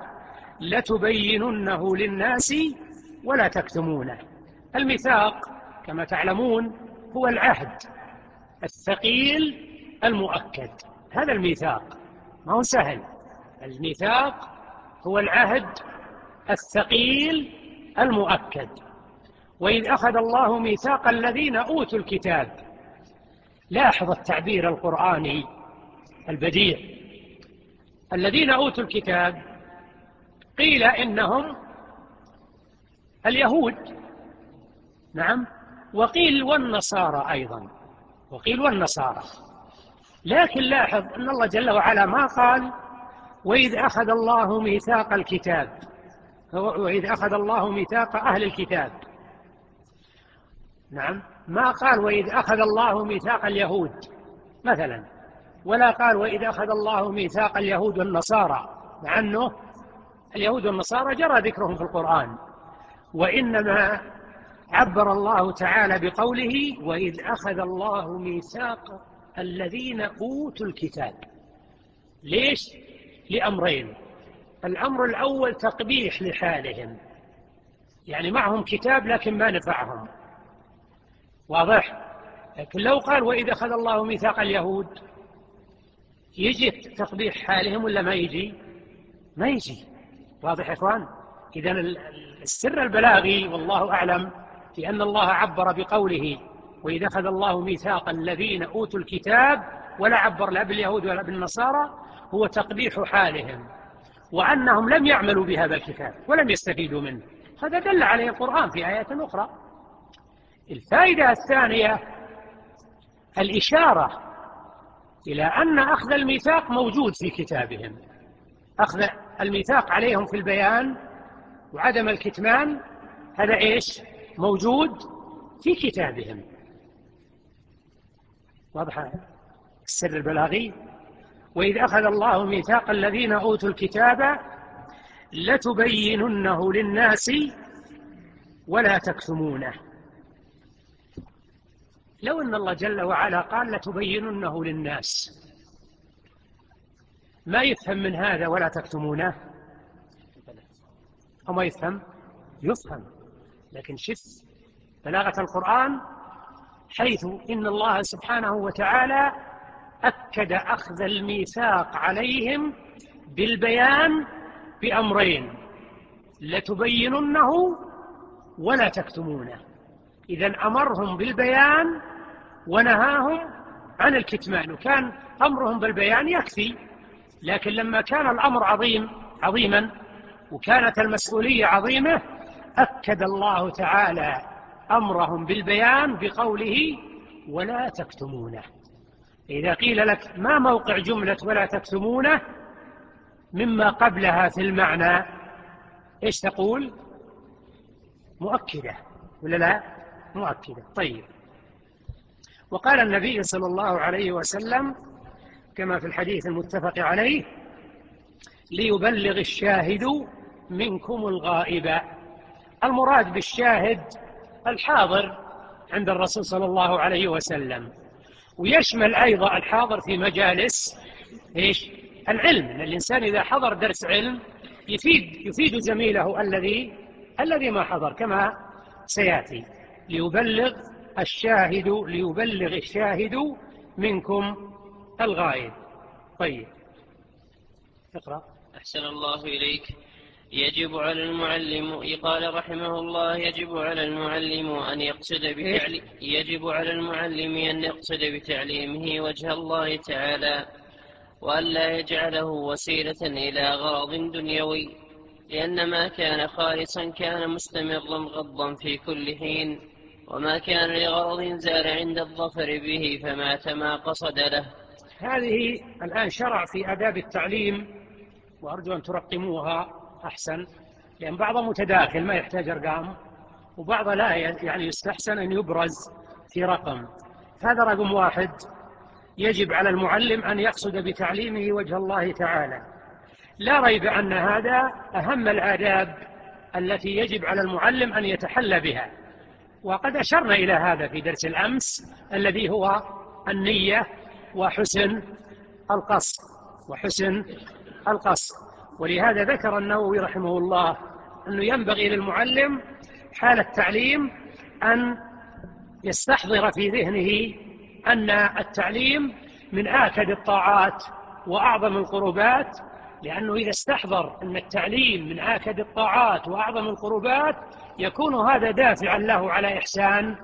لتبيننه للناس ولا تكتمونه. الميثاق كما تعلمون هو العهد الثقيل المؤكد، هذا الميثاق ما هو سهل، الميثاق هو العهد الثقيل المؤكد. وإذ أخذ الله ميثاق الذين أوتوا الكتاب، لاحظ التعبير القرآني البديع، الذين أوتوا الكتاب قيل إنهم اليهود، نعم، وقيل والنصارى أيضا، وقيل والنصارى، لكن لاحظ أن الله جل وعلا ما قال وإذ أخذ الله ميثاق الكتاب، وإذ أخذ الله ميثاق أهل الكتاب، نعم، ما قال وإذ أخذ الله ميثاق اليهود مثلا، ولا قال وإذ أخذ الله ميثاق اليهود والنصارى، مع أنه اليهود والنصارى جرى ذكرهم في القرآن، وإنما عبر الله تعالى بقوله وإذ أخذ الله ميثاق الذين أوتوا الكتاب. ليش؟ لأمرين: الأمر الأول تقبيح لحالهم، يعني معهم كتاب لكن ما نفعهم، واضح؟ لكن لو قال وإذ أخذ الله ميثاق اليهود يجي تقبيح حالهم ولا ما يجي؟ ما يجي، واضح يا إخوان؟ إذن السر البلاغي والله أعلم في أن الله عبر بقوله وإذ أخذ الله ميثاق الذين أوتوا الكتاب، ولا عبر لا باليهود ولا بالنصارى، هو تقبيح حالهم، وأنهم لم يعملوا بهذا الكتاب ولم يستفيدوا منه، هذا دل عليه القرآن في آيات أخرى. الفائدة الثانية الإشارة إلى أن أخذ الميثاق موجود في كتابهم، أخذ الميثاق عليهم في البيان وعدم الكتمان، هذا إيش؟ موجود في كتابهم. واضح السر البلاغي؟ وإذ أخذ الله ميثاق الذين أوتوا الكتاب لتبيننه للناس ولا تكتمونه. لو أن الله جل وعلا قال لتبيننه للناس، ما يفهم من هذا ولا تكتمونه؟ أو ما يفهم؟ يفهم، لكن شف بلاغة القرآن، حيث إن الله سبحانه وتعالى أكد أخذ الميثاق عليهم بالبيان بأمرين: لتبيننه ولا تكتمونه. إذن أمرهم بالبيان ونهاهم عن الكتمان، وكان أمرهم بالبيان يكفي، لكن لما كان الأمر عظيما وكانت المسؤولية عظيمة، أكد الله تعالى أمرهم بالبيان بقوله ولا تكتمونه. إذا قيل لك ما موقع جملة ولا تكتمونه مما قبلها في المعنى، إيش تقول؟ مؤكدة ولا لا؟ مؤكدة. طيب، وقال النبي صلى الله عليه وسلم كما في الحديث المتفق عليه: ليبلغ الشاهد منكم الغائب. المراد بالشاهد الحاضر عند الرسول صلى الله عليه وسلم، ويشمل أيضا الحاضر في مجالس العلم. إن الإنسان إذا حضر درس علم يفيد زميله الذي ما حضر، كما سيأتي: ليبلغ الشاهد منكم الغائب. طيب، اقرأ. أحسن الله إليك. يجب على المعلم، قال رحمه الله: يجب على المعلم أن يقصد بتعليمه وجه الله تعالى، وأن لا يجعله وسيلة إلى غرض دنيوي، لأن ما كان خالصا كان مستمرا غضا في كل حين، وما كان لغرض زال عند الظفر به فمات ما قصد له. هذه الآن شرع في آداب التعليم، وأرجو أن ترقموها أحسن، لأن بعضها متداخل ما يحتاج أرقام، وبعضها لا، يعني يستحسن أن يبرز في رقم. هذا رقم 1: يجب على المعلم أن يقصد بتعليمه وجه الله تعالى. لا ريب أن هذا أهم الآداب التي يجب على المعلم أن يتحلى بها، وقد أشرنا إلى هذا في درس الأمس، الذي هو النية وحسن القصد. ولهذا ذكر النووي رحمه الله أنه ينبغي للمعلم حال التعليم أن يستحضر في ذهنه أن التعليم من آكد الطاعات وأعظم القربات، لأنه إذا استحضر أن التعليم من آكد الطاعات وأعظم القربات يكون هذا دافعا له على إحسان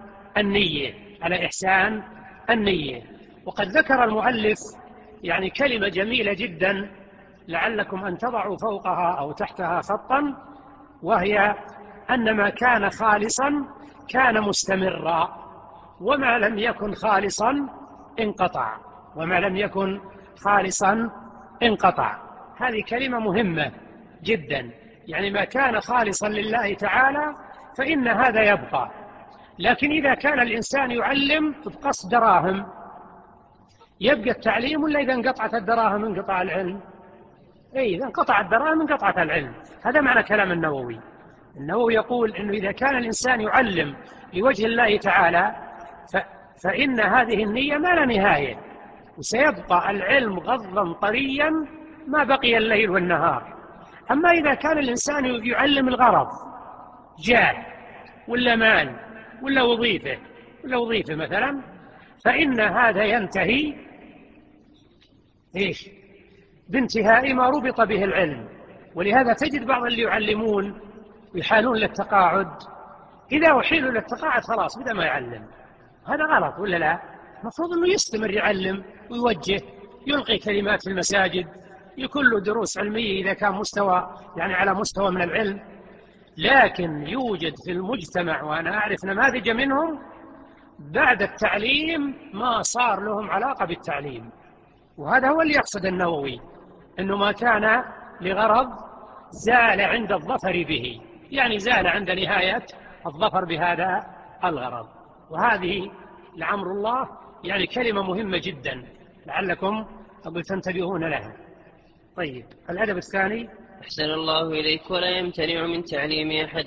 النية. وقد ذكر المؤلف يعني كلمة جميلة جدا لعلكم أن تضعوا فوقها أو تحتها خطا، وهي أن ما كان خالصا كان مستمرا، وما لم يكن خالصا انقطع. هذه كلمة مهمة جدا، يعني ما كان خالصا لله تعالى فإن هذا يبقى. لكن إذا كان الإنسان يعلم بقصد دراهم، يبقى التعليم، ولا إذا انقطعت الدراهم انقطع العلم؟ إذا انقطع الدراهم انقطعت العلم. هذا معنى كلام النووي يقول إنه إذا كان الإنسان يعلم لوجه الله تعالى فإن هذه النية ما لا نهاية، وسيبقى العلم غضا طريا ما بقي الليل والنهار. أما إذا كان الإنسان يعلم الغرض، جاه ولا مال ولا وظيفة مثلا، فإن هذا ينتهي بانتهاء ما ربط به العلم. ولهذا تجد بعض اللي يعلمون ويحالون للتقاعد، إذا أحيلوا للتقاعد خلاص بدأ ما يعلم. هذا غلط ولا لا؟ المفروض أنه يستمر يعلم ويوجه، يلقي كلمات في المساجد، يكون له دروس علمية إذا كان على مستوى من العلم. لكن يوجد في المجتمع، وأنا أعرف نماذج منهم، بعد التعليم ما صار لهم علاقة بالتعليم. وهذا هو اللي يقصد النووي، أنه ما كان لغرض زال عند الظفر به، يعني زال عند نهاية الظفر بهذا الغرض. وهذه لعمر الله يعني كلمة مهمة جدا، لعلكم تنتبهون لها. طيب، الأدب الثاني: أحسن الله إليك. ولا يمتنع من تعليم أحد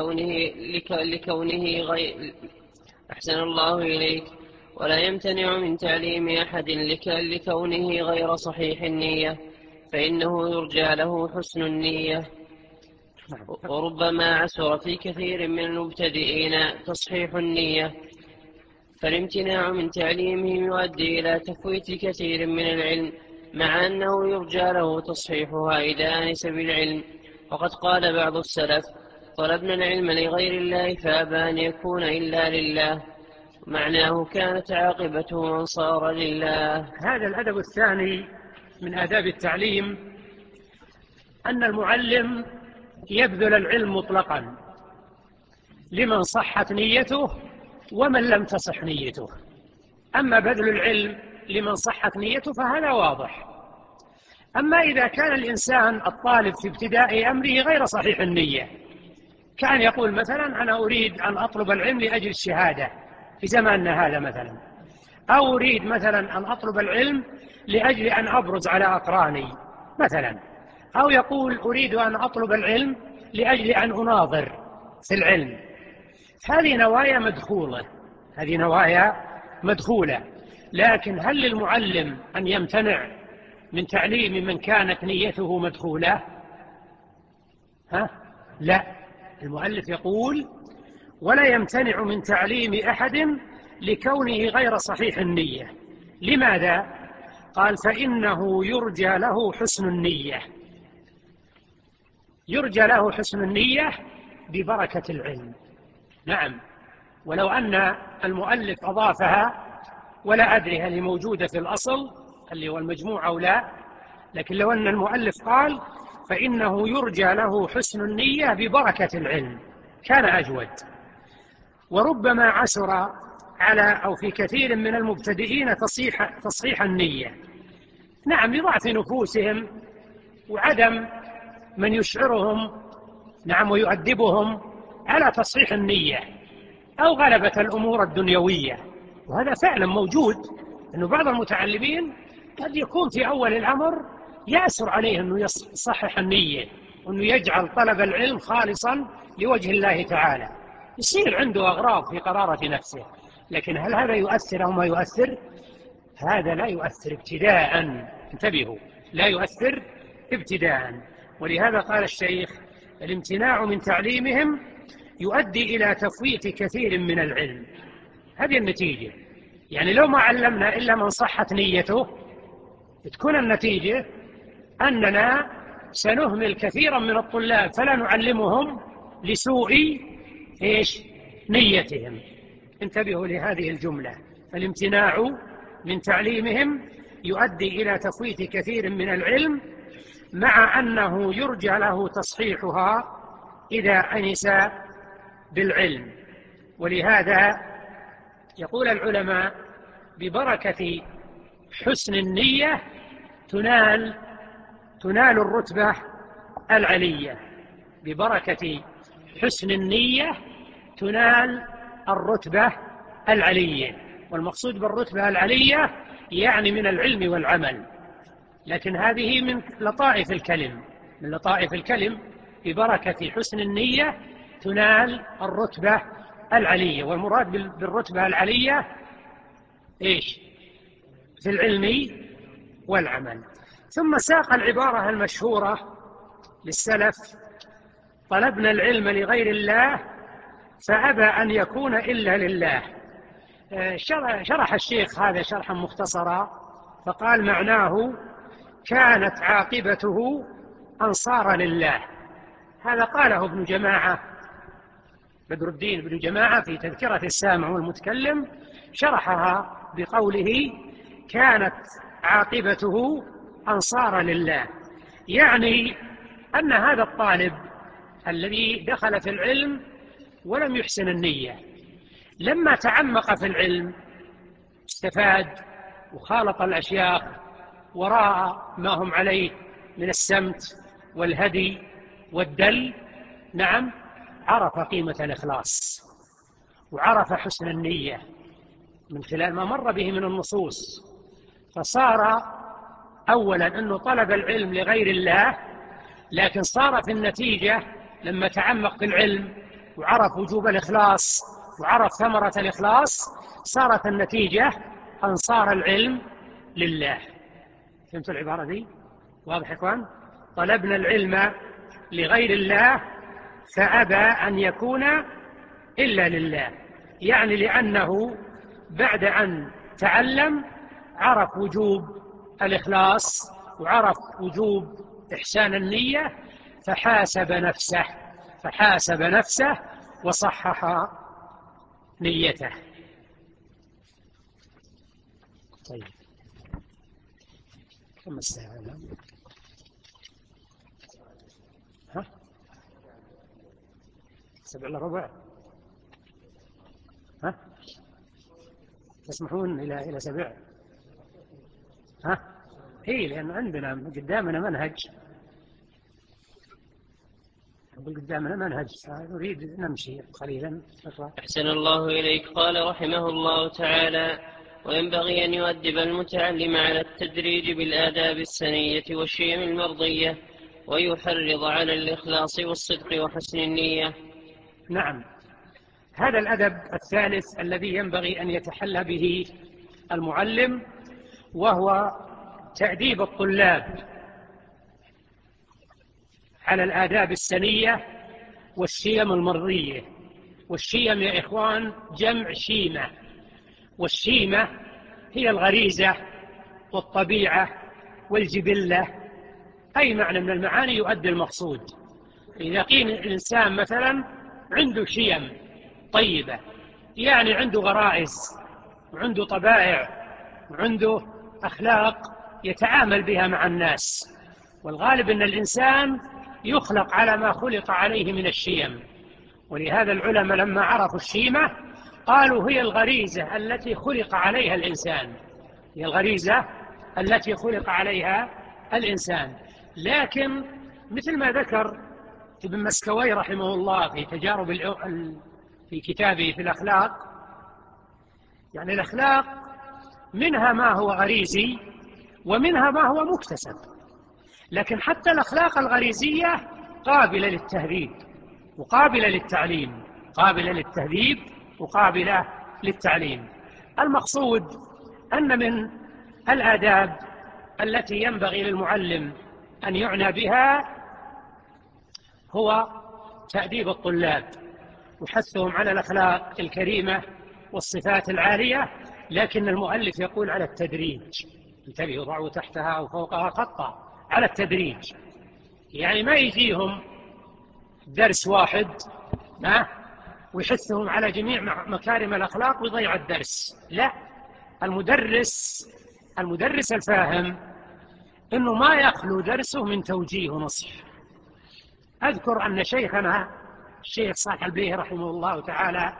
أحسن الله إليك. ولا يمتنع من تعليم أحد لكونه غير صحيح النية، فإنه يرجى له حسن النية. وربما عسر في كثير من المبتدئين تصحيح النية، فالامتناع من تعليمهم يؤدي إلى تفويت كثير من العلم، مع أنه يرجى له تصحيحها إذا أنس بالعلم. وقد قال بعض السلف: طلبنا العلم لغير الله فأبى أن يكون إلا لله، معناه كانت عاقبته أن صار لله. هذا الأدب الثاني من آداب التعليم، أن المعلم يبذل العلم مطلقا لمن صحت نيته ومن لم تصح نيته. أما بذل العلم لمن صحت نيته فهذا واضح. أما إذا كان الإنسان الطالب في ابتداء أمره غير صحيح النية، كان يقول مثلا: أنا أريد أن أطلب العلم لأجل الشهادة في زماننا هذا مثلا، أو أريد مثلا أن أطلب العلم لأجل أن أبرز على أقراني مثلا، أو يقول أريد أن أطلب العلم لأجل أن أناظر في العلم. هذه نوايا مدخولة، هذه نوايا مدخولة. لكن هل للمعلم أن يمتنع من تعليم من كانت نيته مدخولة؟ لا، المؤلف يقول ولا يمتنع من تعليم أحد لكونه غير صحيح النية. لماذا؟ قال فإنه يرجى له حسن النية، يرجى له حسن النية ببركة العلم. نعم، ولو أن المؤلف أضافها ولا أدري هل هي موجودة في الأصل اللي هو المجموع أو لا، لكن لو أن المؤلف قال فإنه يرجى له حسن النية ببركة العلم كان أجود. وربما عسر على أو في كثير من المبتدئين تصحيح النية، نعم، لضعف نفوسهم وعدم من يشعرهم نعم ويؤدبهم على تصحيح النية، أو غلبة الأمور الدنيوية. وهذا فعلا موجود، أنه بعض المتعلمين قد يكون في أول الأمر يأسر عليه أنه يصحح النية وأنه يجعل طلب العلم خالصا لوجه الله تعالى، يصير عنده أغراض في قرارة نفسه. لكن هل هذا يؤثر أو ما يؤثر؟ هذا لا يؤثر ابتداء، انتبهوا، لا يؤثر ابتداء. ولهذا قال الشيخ الامتناع من تعليمهم يؤدي إلى تفويت كثير من العلم. هذه النتيجة، يعني لو ما علمنا إلا من صحت نيته تكون النتيجة أننا سنهمل كثيرا من الطلاب فلا نعلمهم لسوء نيتهم. انتبهوا لهذه الجملة، فالامتناع من تعليمهم يؤدي إلى تفويت كثير من العلم، مع أنه يرجى له تصحيحها إذا أنس بالعلم. ولهذا يقول العلماء ببركة حسن النية تنال الرتبة العلية، ببركة حسن النية تنال الرتبة العلية. والمقصود بالرتبة العلية يعني من العلم والعمل، لكن هذه من لطائف الكلم، من لطائف الكلم. ببركة حسن النية تنال الرتبة العلية، والمراد بالرتبة العلية في العلم والعمل. ثم ساق العبارة المشهورة للسلف: طلبنا العلم لغير الله فأبى أن يكون إلا لله. شرح الشيخ هذا شرحا مختصرا فقال معناه كانت عاقبته أن صار لله. هذا قاله ابن جماعة، بدر الدين ابن جماعة، في تذكرة السامع والمتكلم، شرحها بقوله كانت عاقبته أن صار لله، يعني أن هذا الطالب الذي دخل في العلم ولم يحسن النية لما تعمق في العلم استفاد وخالط الأشياخ ورأى ما هم عليه من السمت والهدي والدل، نعم، عرف قيمة الإخلاص وعرف حسن النية من خلال ما مر به من النصوص. فصار أولا أنه طلب العلم لغير الله، لكن صار في النتيجة لما تعمق في العلم وعرف وجوب الإخلاص وعرف ثمرة الإخلاص، صارت النتيجة أن صار العلم لله. فهمت العبارة دي؟ واضح يا إخوان؟ طلبنا العلم لغير الله فأبى أن يكون إلا لله، يعني لأنه بعد أن تعلم عرف وجوب الإخلاص وعرف وجوب إحسان النية فحاسب نفسه وصحح نيته. طيب، كم الساعة الآن؟ ها؟ 7:15. ها؟ تسمحون إلى 7؟ ها؟ لأن عندنا قدامنا منهج، قدامنا منهج، نريد نمشي قليلا. أحسن الله إليك. قال رحمه الله تعالى: وينبغي أن يؤدب المتعلم على التدريج بالآداب السنية والشيم المرضية، ويحرض على الإخلاص والصدق وحسن النية. نعم، هذا الأدب الثالث الذي ينبغي أن يتحلى به المعلم، وهو تأديب الطلاب على الآداب السنية والشيم المرضية. والشيم يا إخوان جمع شيمة، والشيمة هي الغريزة والطبيعة والجبلة، أي معنى من المعاني يؤدي المقصود. إذا قيل الإنسان مثلا عنده شيم طيبة، يعني عنده غرائز وعنده طبائع وعنده أخلاق يتعامل بها مع الناس، والغالب أن الإنسان يخلق على ما خلق عليه من الشيم. ولهذا العلماء لما عرفوا الشيمة قالوا هي الغريزة التي خلق عليها الإنسان، هي الغريزة التي خلق عليها الإنسان. لكن مثل ما ذكر ابن مسكوي رحمه الله في تجارب في كتابه في الأخلاق، يعني الأخلاق منها ما هو غريزي ومنها ما هو مكتسب، لكن حتى الأخلاق الغريزية قابلة للتهذيب وقابلة للتعليم، قابلة للتهذيب وقابلة للتعليم. المقصود أن من الآداب التي ينبغي للمعلم أن يعنى بها هو تأديب الطلاب وحثهم على الأخلاق الكريمة والصفات العالية، لكن المؤلف يقول على التدريج. انتبهوا، ضعوا تحتها أو فوقها خطا، على التدريج. يعني ما يجيهم درس واحد ويحثهم على جميع مكارم الأخلاق ويضيع الدرس، لا. المدرس الفاهم إنه ما يخلو درسه من توجيه ونصح. أذكر أن شيخنا الشيخ صالح البليهي رحمه الله تعالى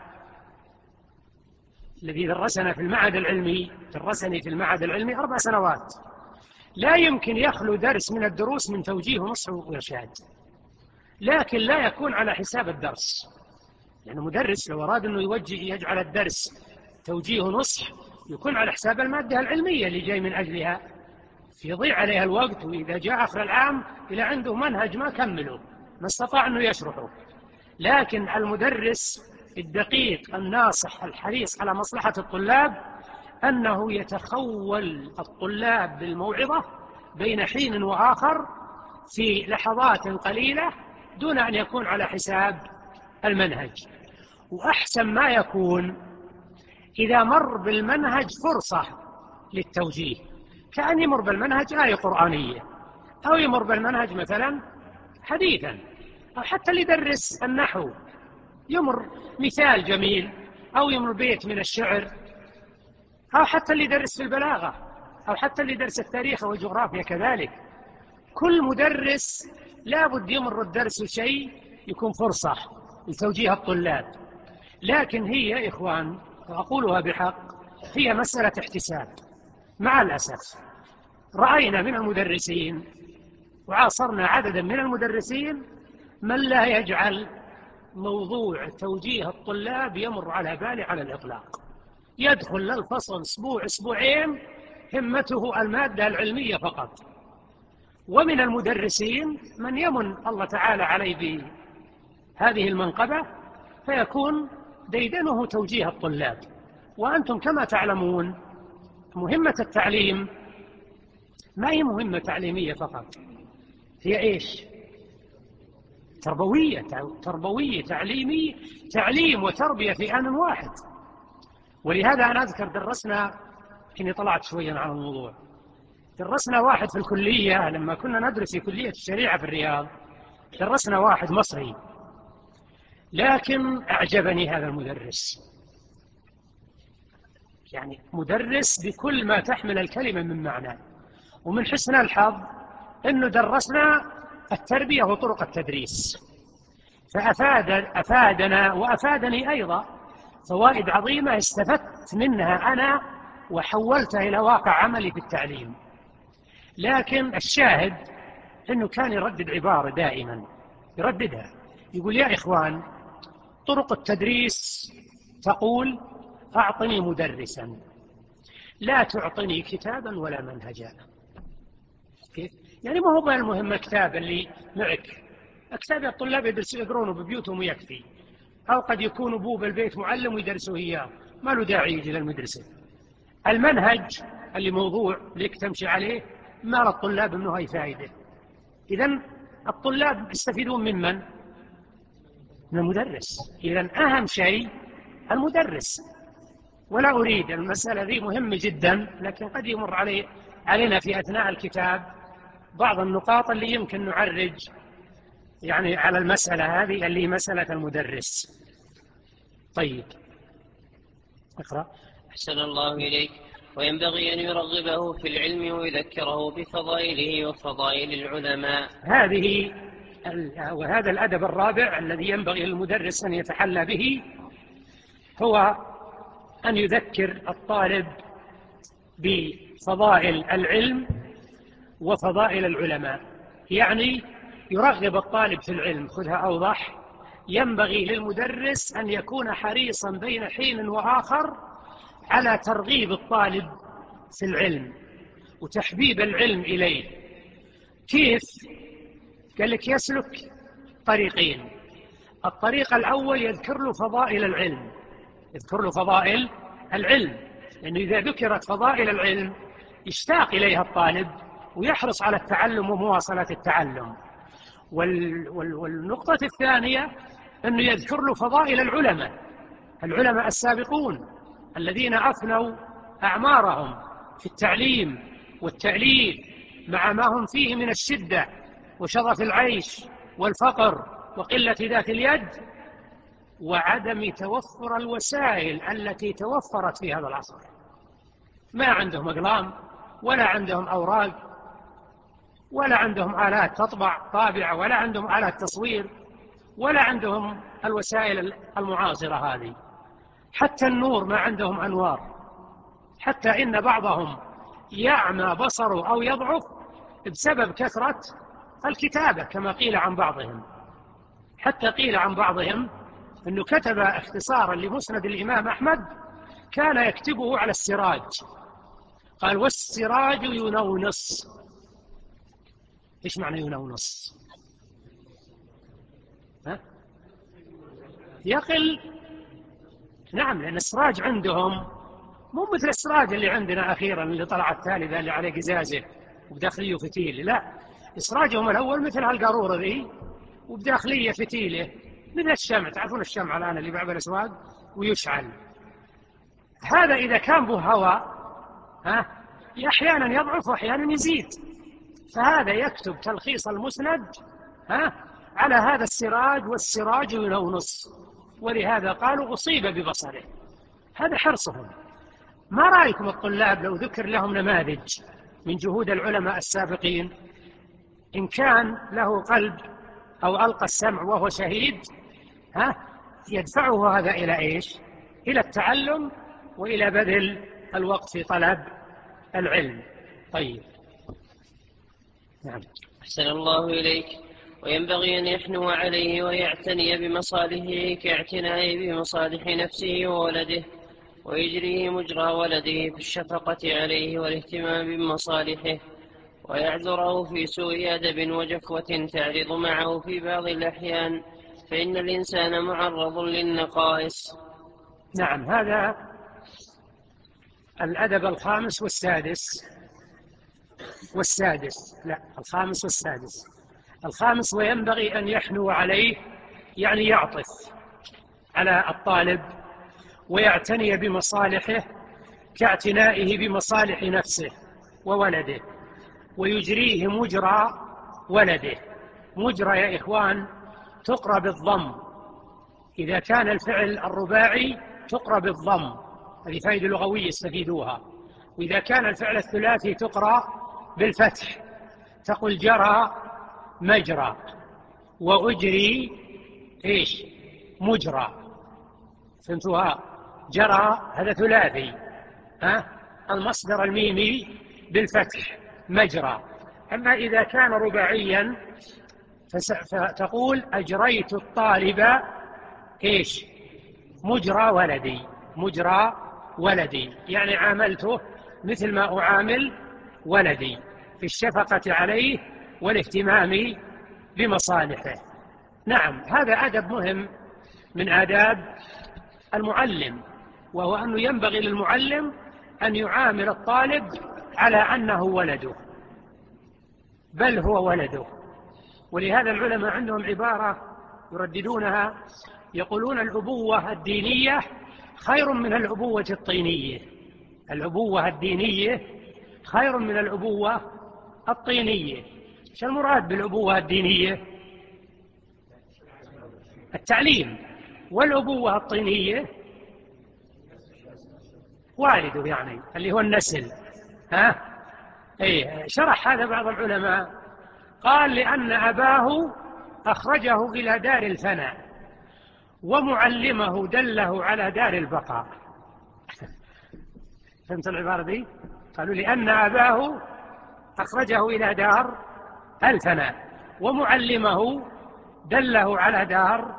الذي درسني في المعهد العلمي 4 سنوات، لا يمكن يخلو درس من الدروس من توجيه ونصح وإرشاد، لكن لا يكون على حساب الدرس. يعني مدرس لو أراد أنه يجعل الدرس توجيه ونصح يكون على حساب المادة العلمية اللي جاي من أجلها، يضيع عليها الوقت، وإذا جاء آخر العام إلى عنده منهج ما كمله، ما استطاع أنه يشرحه. لكن المدرس الدقيق الناصح الحريص على مصلحة الطلاب أنه يتخول الطلاب بالموعظة بين حين وآخر في لحظات قليلة دون أن يكون على حساب المنهج. وأحسن ما يكون إذا مر بالمنهج فرصة للتوجيه، كأن يمر بالمنهج آية قرآنية، أو يمر بالمنهج مثلا حديثا، أو حتى اللي يدرس النحو يمر مثال جميل، أو يمر بيت من الشعر، أو حتى اللي يدرس في البلاغة، أو حتى اللي يدرس التاريخ والجغرافيا كذلك. كل مدرس لابد يمر الدرس شيء يكون فرصة لتوجيه الطلاب. لكن هي يا إخوان، وأقولها بحق، هي مسألة احتساب. مع الأسف رأينا من المدرسين وعاصرنا عددا من المدرسين من لا يجعل موضوع توجيه الطلاب يمر على باله على الإطلاق، يدخل للفصل أسبوع أسبوعين همته المادة العلمية فقط. ومن المدرسين من يمن الله تعالى عليه بهذه المنقبة فيكون ديدنه توجيه الطلاب. وأنتم كما تعلمون مهمة التعليم ما هي مهمة تعليمية فقط، هي إيش؟ تربوية تعليمي، تعليم وتربية في آن واحد. ولهذا أنا أذكر درسنا، إني طلعت شويا عن الموضوع، درسنا واحد في الكلية لما كنا ندرس في كلية الشريعة في الرياض، درسنا واحد مصري، لكن أعجبني هذا المدرس، يعني مدرس بكل ما تحمل الكلمة من معنى. ومن حسن الحظ أنه درسنا التربية وطرق التدريس، فأفادنا وأفادني أيضا فوائد عظيمة استفدت منها أنا وحولتها إلى واقع عملي في التعليم. لكن الشاهد أنه كان يردد عبارة دائما يرددها، يقول: يا إخوان، طرق التدريس تقول أعطني مدرسا لا تعطني كتابا ولا منهجا. كيف؟ يعني ما هو المهم الكتاب اللي معك، كتاب الطلاب يقرونه ببيوتهم ويكفي، أو قد يكون أبوه بالبيت معلم ويدرسه إياه، ما له داعي يجي للمدرسة. المنهج اللي موضوع لك تمشي عليه ما للطلاب منه أي فائدة. إذن الطلاب يستفيدون من من؟ من المدرس. إذن أهم شيء المدرس. ولا أريد، المسألة ذي مهمة جدا، لكن قد يمر علينا في أثناء الكتاب بعض النقاط اللي يمكن نعرج يعني على المسألة هذه اللي مسألة المدرس. طيب اقرأ. أحسن الله إليك. وينبغي أن يرغبه في العلم ويذكره بفضائله وفضائل العلماء. وهذا الأدب الرابع الذي ينبغي للمدرس أن يتحلى به، هو أن يذكر الطالب بفضائل العلم وفضائل العلماء. يعني يرغب الطالب في العلم. خذها أوضح. ينبغي للمدرس أن يكون حريصا بين حين وآخر على ترغيب الطالب في العلم وتحبيب العلم إليه. كيف؟ قال لك يسلك طريقين. الطريق الأول يذكر له فضائل العلم، يذكر له فضائل العلم، لأنه إذا ذكرت فضائل العلم يشتاق إليها الطالب ويحرص على التعلم ومواصلة التعلم. والنقطة الثانية أنه يذكر له فضائل العلماء السابقون الذين أفنوا أعمارهم في التعليم والتأليف مع ما هم فيه من الشدة وشظف العيش والفقر وقلة ذات اليد وعدم توفر الوسائل التي توفرت في هذا العصر. ما عندهم أقلام ولا عندهم أوراق ولا عندهم آلات طابعة ولا عندهم آلات تصوير ولا عندهم الوسائل المعاصرة هذه. حتى النور ما عندهم أنوار، حتى إن بعضهم يعمى بصره أو يضعف بسبب كثرة الكتابة كما قيل عن بعضهم. حتى قيل عن بعضهم أنه كتب اختصارا لمسند الإمام أحمد كان يكتبه على السراج. قال والسراج ينونص. إيش معنى ينونص؟ يقل. نعم، لأن السراج عندهم مو مثل السراج اللي عندنا أخيرا اللي طلع الثالثة اللي عليه قزازة وبداخليه فتيلة. لا، إسراجهم الأول مثل هالقارورة ذي وبداخليه فتيلة مثل الشمع. تعرفون الشمع الآن اللي بعد الأسواق ويشعل. هذا إذا كان به هواء أحيانا يضعف وأحيانا يزيد. فهذا يكتب تلخيص المسند على هذا السراج والسراج ينونص، ولهذا قالوا أصيب ببصره. هذا حرصهم. ما رأيكم الطلاب لو ذكر لهم نماذج من جهود العلماء السابقين، إن كان له قلب أو ألقى السمع وهو شهيد يدفعه هذا إلى إيش؟ إلى التعلم وإلى بذل الوقت في طلب العلم. طيب نعم. أحسن الله إليك. وينبغي أن يحنو عليه ويعتني بمصالحه كاعتنائه بمصالح نفسه وولده، ويجريه مجرى ولده في الشفقة عليه والاهتمام بمصالحه، ويعذره في سوء أدب وجفوة تعرض معه في بعض الأحيان، فإن الإنسان معرض للنقائص. نعم، هذا الأدب الخامس والسادس. لا، الخامس والسادس. الخامس وينبغي أن يحنو عليه، يعني يعطف على الطالب ويعتني بمصالحه كاعتنائه بمصالح نفسه وولده، ويجريه مجرى ولده. مجرى يا إخوان تقرأ بالضم. إذا كان الفعل الرباعي تقرأ بالضم، هذه فائدة لغوية استفيدوها. وإذا كان الفعل الثلاثي تقرأ بالفتح، تقول جرى مجرى وأجري إيش؟ مجرى. فهمتوها؟ جرى هذا ثلاثي، المصدر الميمي بالفتح مجرى. أما إذا كان رباعيا فتقول أجريت الطالب مجرى ولدي، يعني عاملته مثل ما أعامل ولدي في الشفقة عليه والاهتمام بمصالحه. نعم، هذا أدب مهم من آداب المعلم، وهو أنه ينبغي للمعلم أن يعامل الطالب على أنه ولده، بل هو ولده. ولهذا العلماء عندهم عبارة يرددونها، يقولون الأبوة الدينية خير من الأبوة الطينية. الأبوة الدينية خير من الأبوة الطينية. ايش المراد بالأبوة الدينية؟ التعليم. والأبوة الطينية والده، يعني اللي هو النسل. شرح هذا بعض العلماء، قال لأن أباه أخرجه إلى دار الفناء ومعلمه دله على دار البقاء. فهمت العبارة دي؟ قالوا لأن أباه أخرجه إلى دار الفناء ومعلمه دله على دار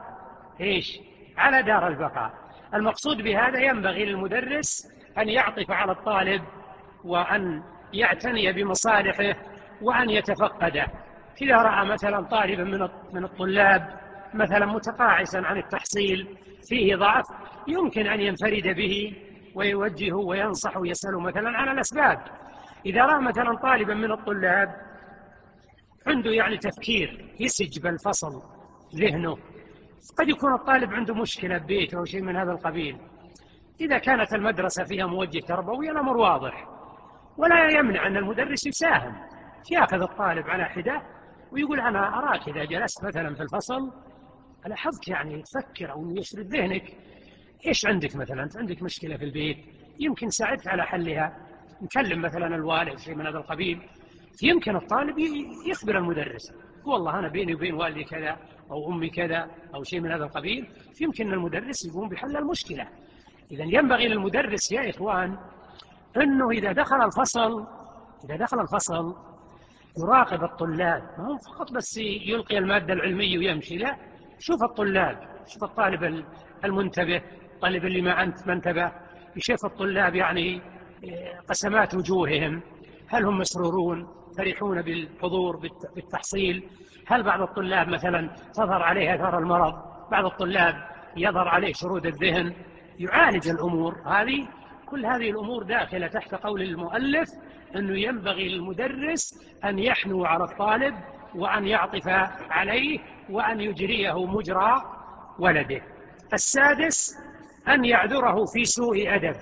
على دار البقاء. المقصود بهذا ينبغي للمدرس أن يعطف على الطالب وأن يعتني بمصالحه وأن يتفقده. إذا رأى مثلا طالبا من الطلاب مثلا متقاعسا عن التحصيل فيه ضعف، يمكن أن ينفرد به ويوجهه وينصح ويسأله مثلا عن الأسباب. إذا رأى مثلا طالبا من الطلاب عنده يعني تفكير يسج بالفصل ذهنه، قد يكون الطالب عنده مشكلة ببيته أو شيء من هذا القبيل، إذا كانت المدرسة فيها موجه تربوي الأمر واضح، ولا يمنع أن المدرس يساهم، يأخذ الطالب على حدة ويقول أنا أراك إذا جلست مثلا في الفصل ألاحظك يعني تفكر أو يشرد ذهنك، إيش عندك مثلا؟ أنت عندك مشكلة في البيت، يمكن ساعدت على حلها، نكلم مثلا الوالد شيء من هذا القبيل. يمكن الطالب يخبر المدرس، والله أنا بيني وبين والدي كذا أو أمي كذا أو شيء من هذا القبيل، يمكن المدرس يقوم بحل المشكلة. إذا ينبغي للمدرس يا إخوان أنه إذا دخل الفصل يراقب الطلاب، ما هو فقط بس يلقي المادة العلمية ويمشي، لا، شوف الطلاب، شوف الطالب المنتبه، الطالب اللي ما انتبه، يشوف الطلاب يعني قسمات وجوههم، هل هم مسرورون فرحون بالحضور بالتحصيل؟ هل بعض الطلاب مثلا تظهر عليه آثار المرض، بعض الطلاب يظهر عليه شرود الذهن؟ يعالج الأمور هذه. كل هذه الأمور داخلة تحت قول المؤلف أنه ينبغي للمدرس أن يحنو على الطالب وأن يعطف عليه وأن يجريه مجرى ولده. السادس أن يعذره في سوء أدب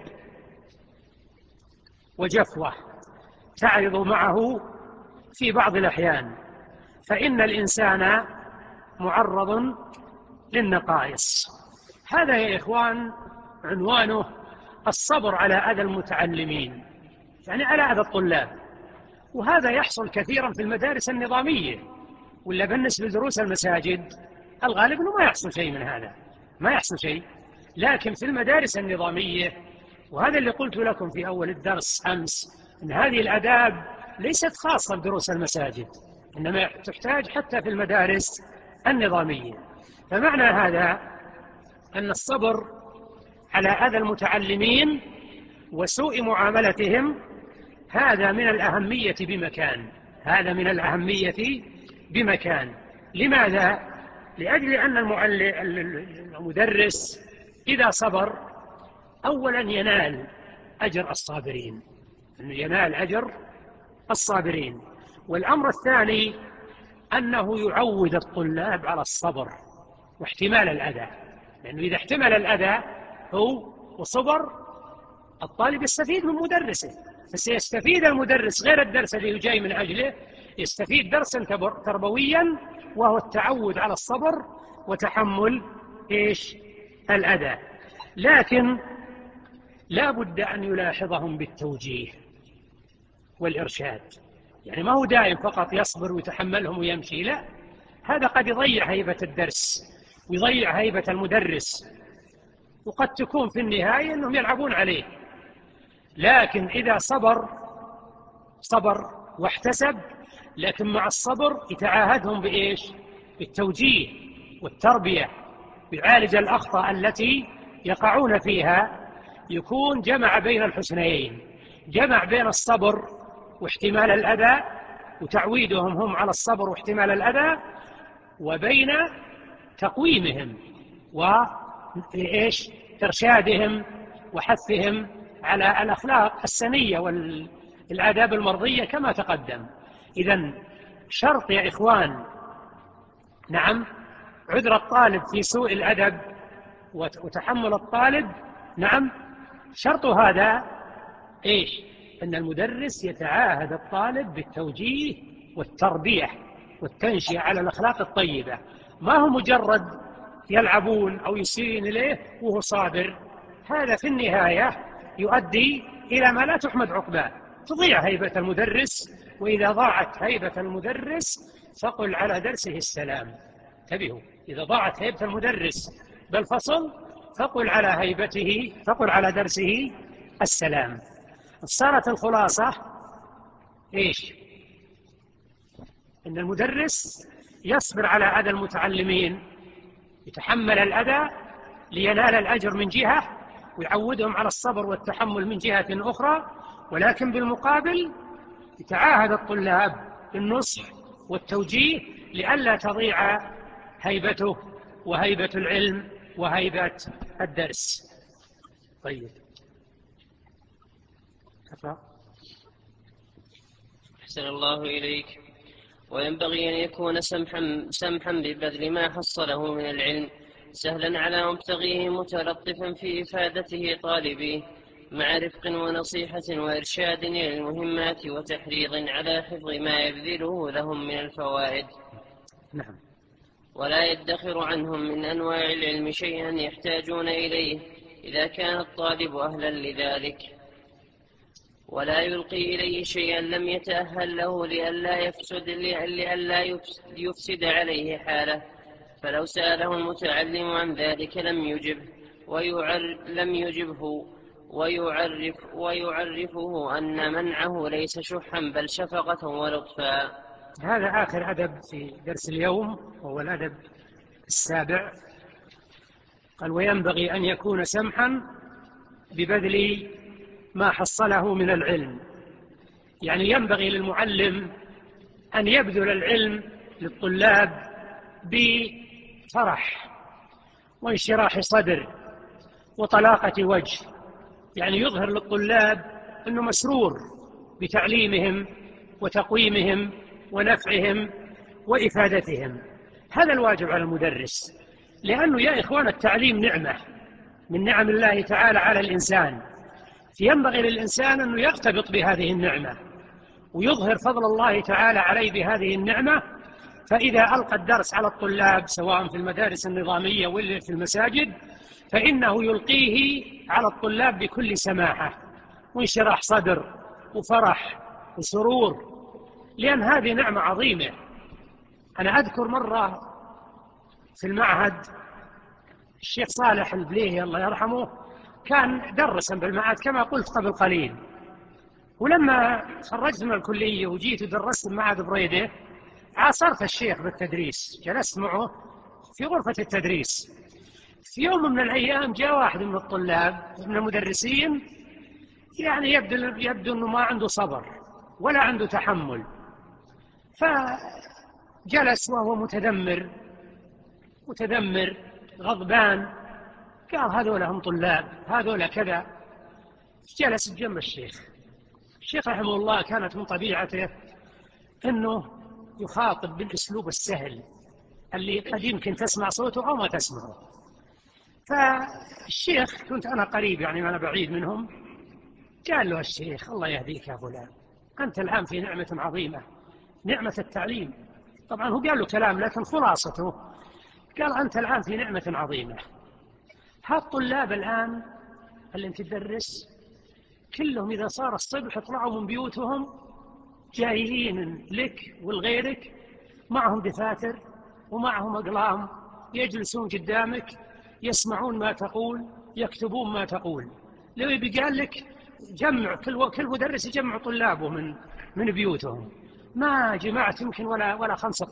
وجفوة تعرض معه في بعض الأحيان، فإن الإنسان معرض للنقائص. هذا يا إخوان عنوانه الصبر على أذى المتعلمين، يعني على أذى الطلاب. وهذا يحصل كثيرا في المدارس النظامية، ولا بالنسبة لدروس المساجد الغالب أنه ما يحصل شيء من هذا، ما يحصل شيء. لكن في المدارس النظامية، وهذا اللي قلت لكم في أول الدرس أمس، أن هذه الآداب ليست خاصة بدروس المساجد، إنما تحتاج حتى في المدارس النظامية. فمعنى هذا أن الصبر على أذى المتعلمين وسوء معاملتهم هذا من الأهمية بمكان، هذا من الأهمية بمكان. لماذا؟ لأجل أن المدرس إذا صبر أولا ينال أجر الصابرين، أنه ينال أجر الصابرين. والأمر الثاني أنه يعود الطلاب على الصبر واحتمال الأذى، لأنه إذا احتمل الأذى هو وصبر الطالب يستفيد من مدرسه، بس يستفيد المدرس غير الدرس اللي جاي من أجله، يستفيد درسا تربويا وهو التعود على الصبر وتحمل الأذى. لكن لا بد أن يلاحظهم بالتوجيه والإرشاد، يعني ما هو دائم فقط يصبر ويتحملهم ويمشي، لا، هذا قد يضيع هيبة الدرس ويضيع هيبة المدرس، وقد تكون في النهاية أنهم يلعبون عليه. لكن إذا صبر واحتسب، لكن مع الصبر يتعاهدهم بالتوجيه والتربية، يعالج الأخطاء التي يقعون فيها، يكون جمع بين الحسنيين، جمع بين الصبر واحتمال الأذى وتعويدهم هم على الصبر واحتمال الأذى، وبين تقويمهم وإرشادهم وحثهم على الأخلاق السنية والآداب المرضية كما تقدم. إذن شرط يا إخوان، نعم، عذر الطالب في سوء الأدب وتحمل الطالب، نعم، شرط هذا أن المدرس يتعاهد الطالب بالتوجيه والتربية والتنشئة على الأخلاق الطيبة، ما هو مجرد يلعبون أو يسيرين إليه وهو صابر. هذا في النهاية يؤدي إلى ما لا تحمد عقباه، تضيع هيبة المدرس، وإذا ضاعت هيبة المدرس فقل على درسه السلام. انتبهوا، إذا ضاعت هيبة المدرس بالفصل فقل على درسه السلام. صارت الخلاصة إن المدرس يصبر على أذى المتعلمين، يتحمل الأذى لينال الأجر من جهة، ويعودهم على الصبر والتحمل من جهة أخرى، ولكن بالمقابل يتعاهد الطلاب بالنصح والتوجيه لئلا تضيع هيبته وهيبة العلم وهيبة الدرس. طيب، أحسن الله إليك. وينبغي أن يكون سمحا ببذل ما حصله من العلم، سهلا على مبتغيه، متلطفا في إفادته طالبيه، مع رفق ونصيحة وإرشاد إلى المهمات، وتحريض على حفظ ما يبذله لهم من الفوائد. نعم. ولا يدخر عنهم من أنواع العلم شيئا يحتاجون إليه إذا كان الطالب أهلا لذلك، ولا يلقي إليه شيئا لم يتأهل له لئلا يفسد عليه حاله. فلو سأله المتعلم عن ذلك لم يجبه ويعرفه أن منعه ليس شحا بل شفقة ولطفا. هذا آخر أدب في درس اليوم، وهو الأدب السابع. قال: وينبغي أن يكون سمحا ببذل ما حصله من العلم، يعني ينبغي للمعلم أن يبذل العلم للطلاب بفرح وانشراح صدر وطلاقة وجه، يعني يظهر للطلاب أنه مسرور بتعليمهم وتقويمهم ونفعهم وإفادتهم. هذا الواجب على المدرس، لأنه يا إخوان التعليم نعمة من نعم الله تعالى على الإنسان، فينبغي للإنسان أنه يرتبط بهذه النعمة ويظهر فضل الله تعالى عليه بهذه النعمة. فإذا ألقى الدرس على الطلاب سواء في المدارس النظامية ولا في المساجد فإنه يلقيه على الطلاب بكل سماحة وانشراح صدر وفرح وسرور، لأن هذه نعمة عظيمة. أنا أذكر مرة في المعهد الشيخ صالح البليهي الله يرحمه كان درسا بالمعهد كما قلت قبل قليل، ولما خرجت من الكلية وجيت ودرست المعهد بريدة عاصرت الشيخ بالتدريس، جلست معه في غرفة التدريس. في يوم من الأيام جاء واحد من الطلاب من المدرسين، يعني يبدو أنه ما عنده صبر ولا عنده تحمل، فجلس وهو متذمر غضبان، قال: هذول هم طلاب، هذول كذا. جلس جنب الشيخ رحمه الله كانت من طبيعته أنه يخاطب بالأسلوب السهل اللي قد يمكن تسمع صوته أو ما تسمعه. فالشيخ كنت أنا قريب، يعني أنا بعيد منهم، قال له الشيخ: الله يهديك يا فلان، أنت الآن في نعمة عظيمة، نعمة التعليم. طبعا هو قال له كلام لكن خلاصته قال: أنت الآن في نعمة عظيمة. هالطلاب الآن اللي أنت تدرس كلهم إذا صار الصبح يطلعوا من بيوتهم جايين لك ولغيرك معهم دفاتر ومعهم أقلام، يجلسون قدامك يسمعون ما تقول، يكتبون ما تقول. لو يبي قال لك جمع كل مدرس يجمع طلابه من بيوتهم، ما جمعت يمكن ولا 5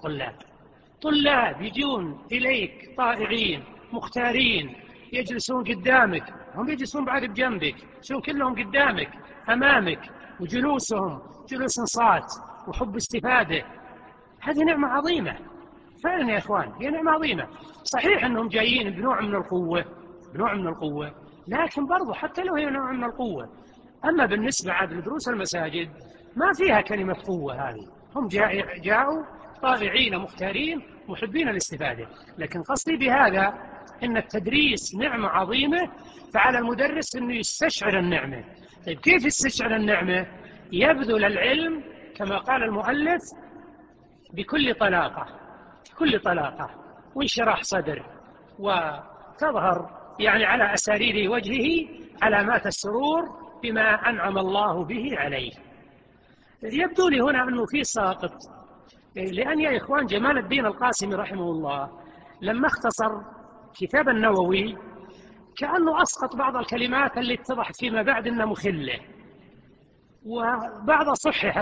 طلاب يجون إليك طائعين مختارين يجلسون قدامك هم يجلسون بعد بجنبك، يجلسون كلهم قدامك أمامك، وجلوسهم جلوس انصات وحب استفادة. هذه نعمة عظيمة فعلا يا إخوان، هي نعمة عظيمة. صحيح أنهم جايين بنوع من القوة، لكن برضو حتى لو هي نوع من القوة، أما بالنسبة عاد لدروس المساجد ما فيها كلمة قوة. هذه هم جاءوا طائعين مختارين محبين الاستفادة. لكن قصدي بهذا إن التدريس نعمة عظيمة، فعلى المدرس أنه يستشعر النعمة. طيب كيف يستشعر النعمة؟ يبذل العلم كما قال المؤلف بكل طلاقة وانشراح صدر، وتظهر يعني على أسارير وجهه علامات السرور بما أنعم الله به عليه. يبدو لي هنا أنه في ساقط، لأن يا إخوان جمال الدين القاسمي رحمه الله لما اختصر كتاب النووي كأنه أسقط بعض الكلمات اللي اتضحت فيما بعد أنها مخلة، وبعضها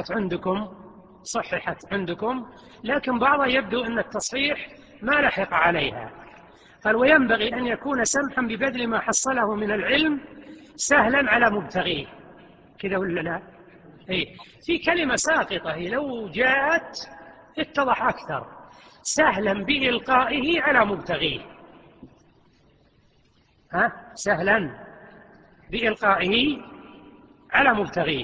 صححت عندكم، لكن بعضها يبدو أن التصحيح ما لحق عليها. قال: وينبغي أن يكون سمحا ببذل ما حصله من العلم سهلا على مبتغيه. كذا ولا لا؟ في كلمة ساقطة لو جاءت اتضح أكثر: سهلا بإلقائه على مبتغيه. سهلا بإلقائه على مبتغيه.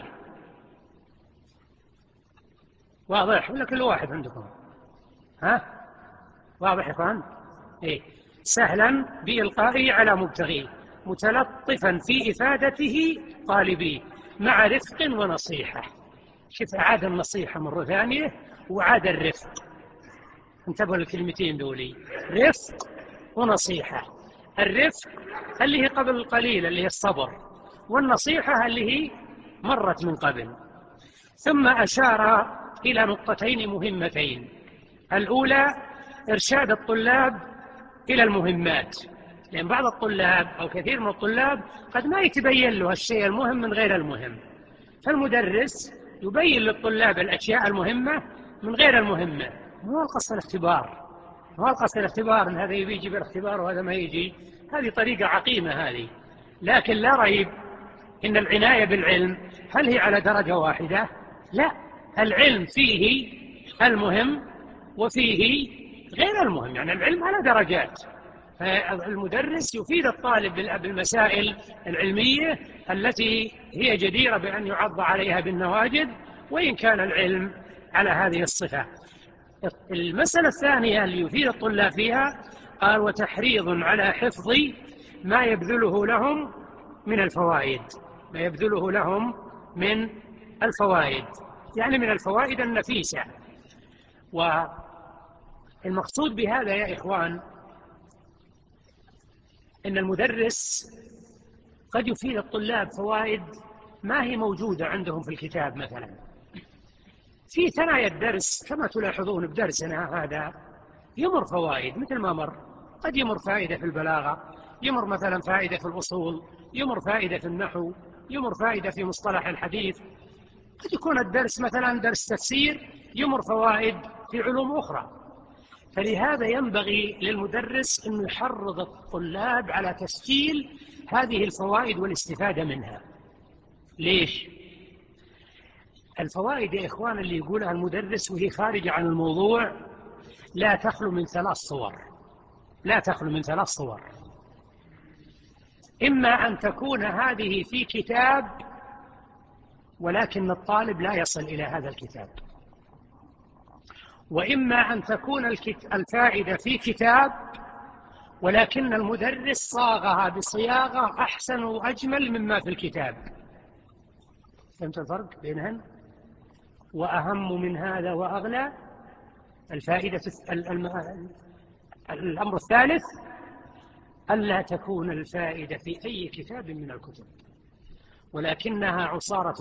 واضح ولا كل واحد عندكم؟ واضح يا اخوان؟ سهلا بإلقائه على مبتغيه، متلطفا في إفادته طالبيه، مع رفق ونصيحة. شوف، أعاد النصيحة مرة ثانية وعاد الرفق. انتبهوا للكلمتين دولي: رفق ونصيحة. الرفق اللي هي قبل القليل اللي هي الصبر، والنصيحة اللي هي مرت من قبل. ثم أشار إلى نقطتين مهمتين: الأولى إرشاد الطلاب إلى المهمات، لأن بعض الطلاب أو كثير من الطلاب قد ما يتبين له الشيء المهم من غير المهم، فالمدرس يبين للطلاب الأشياء المهمة من غير المهمة. مو القصد الاختبار إن هذا يجي بالاختبار وهذا ما يجي، هذه طريقة عقيمة هذه. لكن لا ريب إن العناية بالعلم هل هي على درجة واحدة؟ لا، العلم فيه المهم وفيه غير المهم، يعني العلم على درجات. فالمدرس يفيد الطالب بالمسائل العلمية التي هي جديرة بأن يعض عليها بالنواجذ، وإن كان العلم على هذه الصفة. المسألة الثانية اللي يفيد الطلاب فيها قال: وتحريض على حفظ ما يبذله لهم من الفوائد، يعني من الفوائد النفيسة. والمقصود بهذا يا إخوان إن المدرس قد يفيد الطلاب فوائد ما هي موجودة عندهم في الكتاب. مثلا في ثنايا الدرس كما تلاحظون بدرسنا هذا يمر فوائد مثل ما مر، قد يمر فائدة في البلاغة، يمر مثلا فائدة في الأصول، يمر فائدة في النحو، يمر فائدة في مصطلح الحديث. قد يكون الدرس مثلا درس تفسير يمر فوائد في علوم أخرى. فلهذا ينبغي للمدرس أن يحرض الطلاب على تسجيل هذه الفوائد والاستفادة منها. ليش؟ الفوائد يا إخوان اللي يقولها المدرس وهي خارجة عن الموضوع لا تخلو من ثلاث صور. إما أن تكون هذه في كتاب ولكن الطالب لا يصل إلى هذا الكتاب، وإما أن تكون الفائدة في كتاب ولكن المدرس صاغها بصياغة أحسن وأجمل مما في الكتاب. فهمت الفرق بينهن؟ وأهم من هذا وأغلى الفائدة الأمر الثالث: ألا تكون الفائدة في أي كتاب من الكتب ولكنها عصارة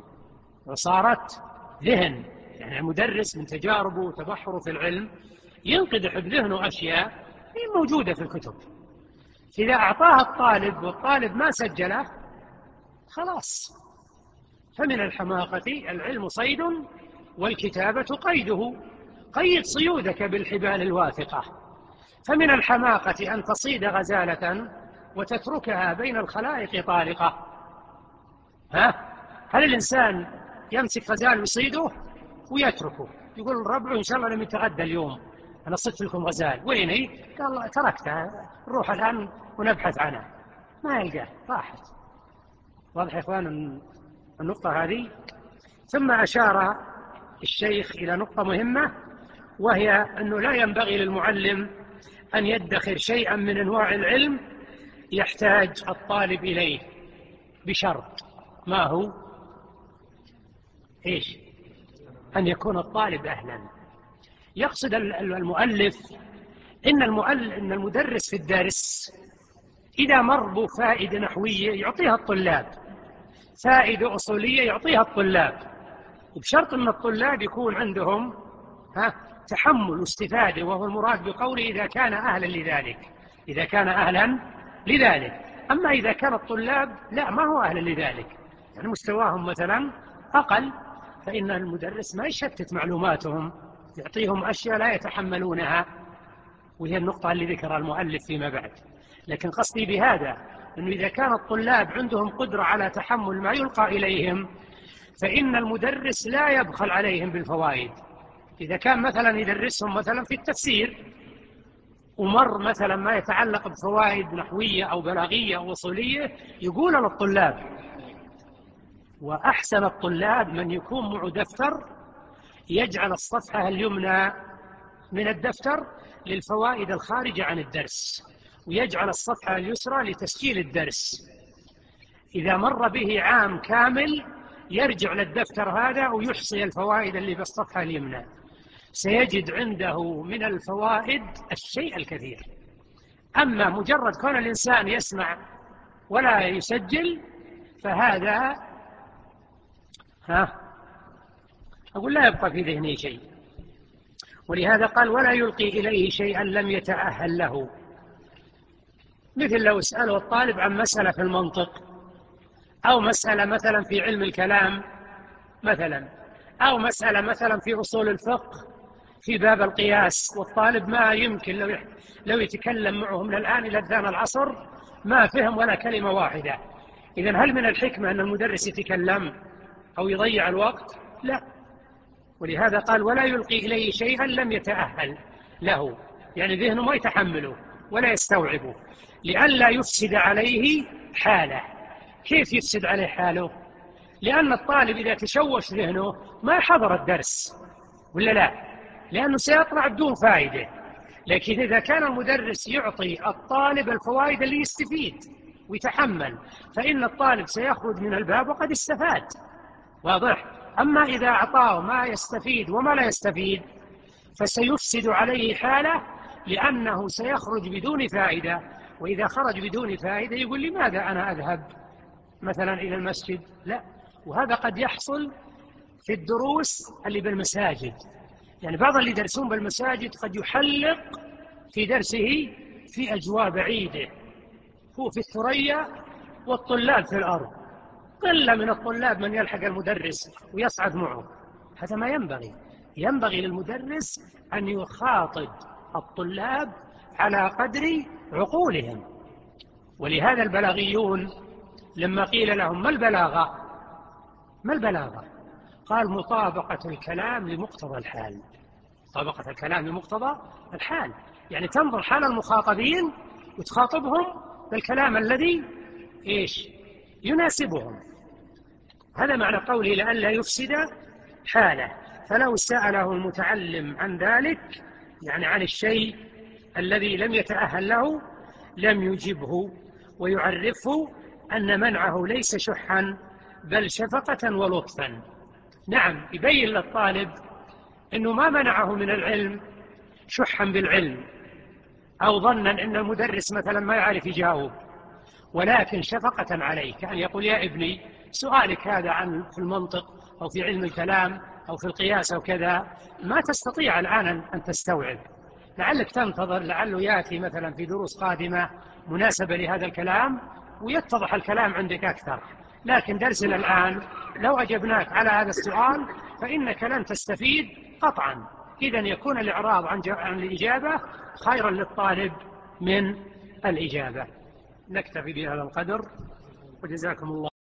ذهن. يعني المدرس من تجاربه وتبحره في العلم ينقدح بذهنه أشياء هي موجودة في الكتب، إذا أعطاها الطالب والطالب ما سجله خلاص. فمن الحماقة العلم صيد والكتابة قيده، قيد صيودك بالحبال الواثقة. فمن الحماقة أن تصيد غزالة وتتركها بين الخلائق طالقة؟ هل الإنسان يمسك غزال ويصيده ويتركه يقول ربعه إن شاء الله لم يتغدى اليوم، أنا صدت لكم غزال، وين هي؟ قال تركتها، نروح الآن ونبحث عنها. ما يلقاه، راحت. واضح يا إخوان النقطة هذه؟ ثم أشار الشيخ إلى نقطة مهمة، وهي أنه لا ينبغي للمعلم أن يدخر شيئا من أنواع العلم يحتاج الطالب إليه، بشرط. ما هو؟ إيش؟ أن يكون الطالب أهلا. يقصد المؤلف إن المدرس في الدرس إذا مر بفائدة نحوية يعطيها الطلاب، فائدة أصولية يعطيها الطلاب، بشرط أن الطلاب يكون عندهم تحمل واستفادة، وهو المراد بقوله إذا كان أهلا لذلك، إذا كان أهلا لذلك. أما إذا كان الطلاب لا، ما هو أهلا لذلك، يعني مستواهم مثلا أقل، فإن المدرس ما يشتت معلوماتهم، يعطيهم أشياء لا يتحملونها، وهي النقطة اللي ذكرها المؤلف فيما بعد. لكن قصدي بهذا أنه إذا كان الطلاب عندهم قدرة على تحمل ما يلقى إليهم، فإن المدرس لا يبخل عليهم بالفوائد. إذا كان مثلا يدرسهم مثلا في التفسير ومر مثلا ما يتعلق بفوائد نحوية أو بلاغية أو أصولية، يقول للطلاب، وأحسن الطلاب من يكون معه دفتر يجعل الصفحة اليمنى من الدفتر للفوائد الخارجة عن الدرس، ويجعل الصفحة اليسرى لتسجيل الدرس. إذا مر به عام كامل يرجع للدفتر هذا ويحصي الفوائد اللي بالصفحة اليمنى، سيجد عنده من الفوائد الشيء الكثير. أما مجرد كون الإنسان يسمع ولا يسجل فهذا أقول لا يبقى في ذهنه شيء. ولهذا قال ولا يلقي إليه شيئا لم يتأهل له. مثل لو اسأله الطالب عن مسألة في المنطق، أو مسألة مثلا في علم الكلام مثلا، أو مسألة مثلا في أصول الفقه في باب القياس، والطالب ما يمكن لو يتكلم معه من الآن إلى أذان العصر ما فهم ولا كلمة واحدة. إذن هل من الحكمة أن المدرس يتكلم أو يضيع الوقت؟ لا. ولهذا قال ولا يلقي إليه شيئا لم يتأهل له، يعني ذهنه ما يتحمله ولا يستوعبه، لئلا يفسد عليه حاله. كيف يفسد عليه حاله؟ لأن الطالب إذا تشوش ذهنه ما حضر الدرس، ولا لا؟ لأنه سيطلع بدون فائدة. لكن إذا كان المدرس يعطي الطالب الفوائد اللي يستفيد ويتحمل، فإن الطالب سيخرج من الباب وقد استفاد. واضح؟ أما إذا أعطاه ما يستفيد وما لا يستفيد فسيفسد عليه حاله، لأنه سيخرج بدون فائدة، وإذا خرج بدون فائدة يقول لماذا أنا أذهب مثلا إلى المسجد؟ لا. وهذا قد يحصل في الدروس اللي بالمساجد، يعني بعض اللي يدرسون بالمساجد قد يحلق في درسه في أجواء بعيدة، هو في الثريا والطلاب في الأرض، قلة من الطلاب من يلحق المدرس ويصعد معه. هذا ما ينبغي. ينبغي للمدرس أن يخاطب الطلاب على قدر عقولهم. ولهذا البلاغيون لما قيل لهم ما البلاغة؟ قال مطابقة الكلام لمقتضى الحال. مطابقة الكلام لمقتضى الحال، يعني تنظر حال المخاطبين وتخاطبهم بالكلام الذي يناسبهم. هذا معنى قوله لئلا يفسد حاله. فلو سأله المتعلم عن ذلك، يعني عن الشيء الذي لم يتأهل له، لم يجبه ويعرفه أن منعه ليس شحا بل شفقة ولطفا. نعم، يبين للطالب أنه ما منعه من العلم شحا بالعلم أو ظنا أن المدرس مثلا ما يعرف يجاوب، ولكن شفقة عليه، كأن يقول يا ابني سؤالك هذا عن في المنطق أو في علم الكلام أو في القياس أو كذا ما تستطيع الآن أن تستوعب، لعلك تنتظر، لعله يأتي مثلا في دروس قادمة مناسبة لهذا الكلام ويتضح الكلام عندك أكثر. لكن درسنا الآن لو أجبناك على هذا السؤال فإنك لن تستفيد قطعا. إذن يكون الإعراض عن الإجابة خيرا للطالب من الإجابة. نكتفي بهذا القدر، وجزاكم الله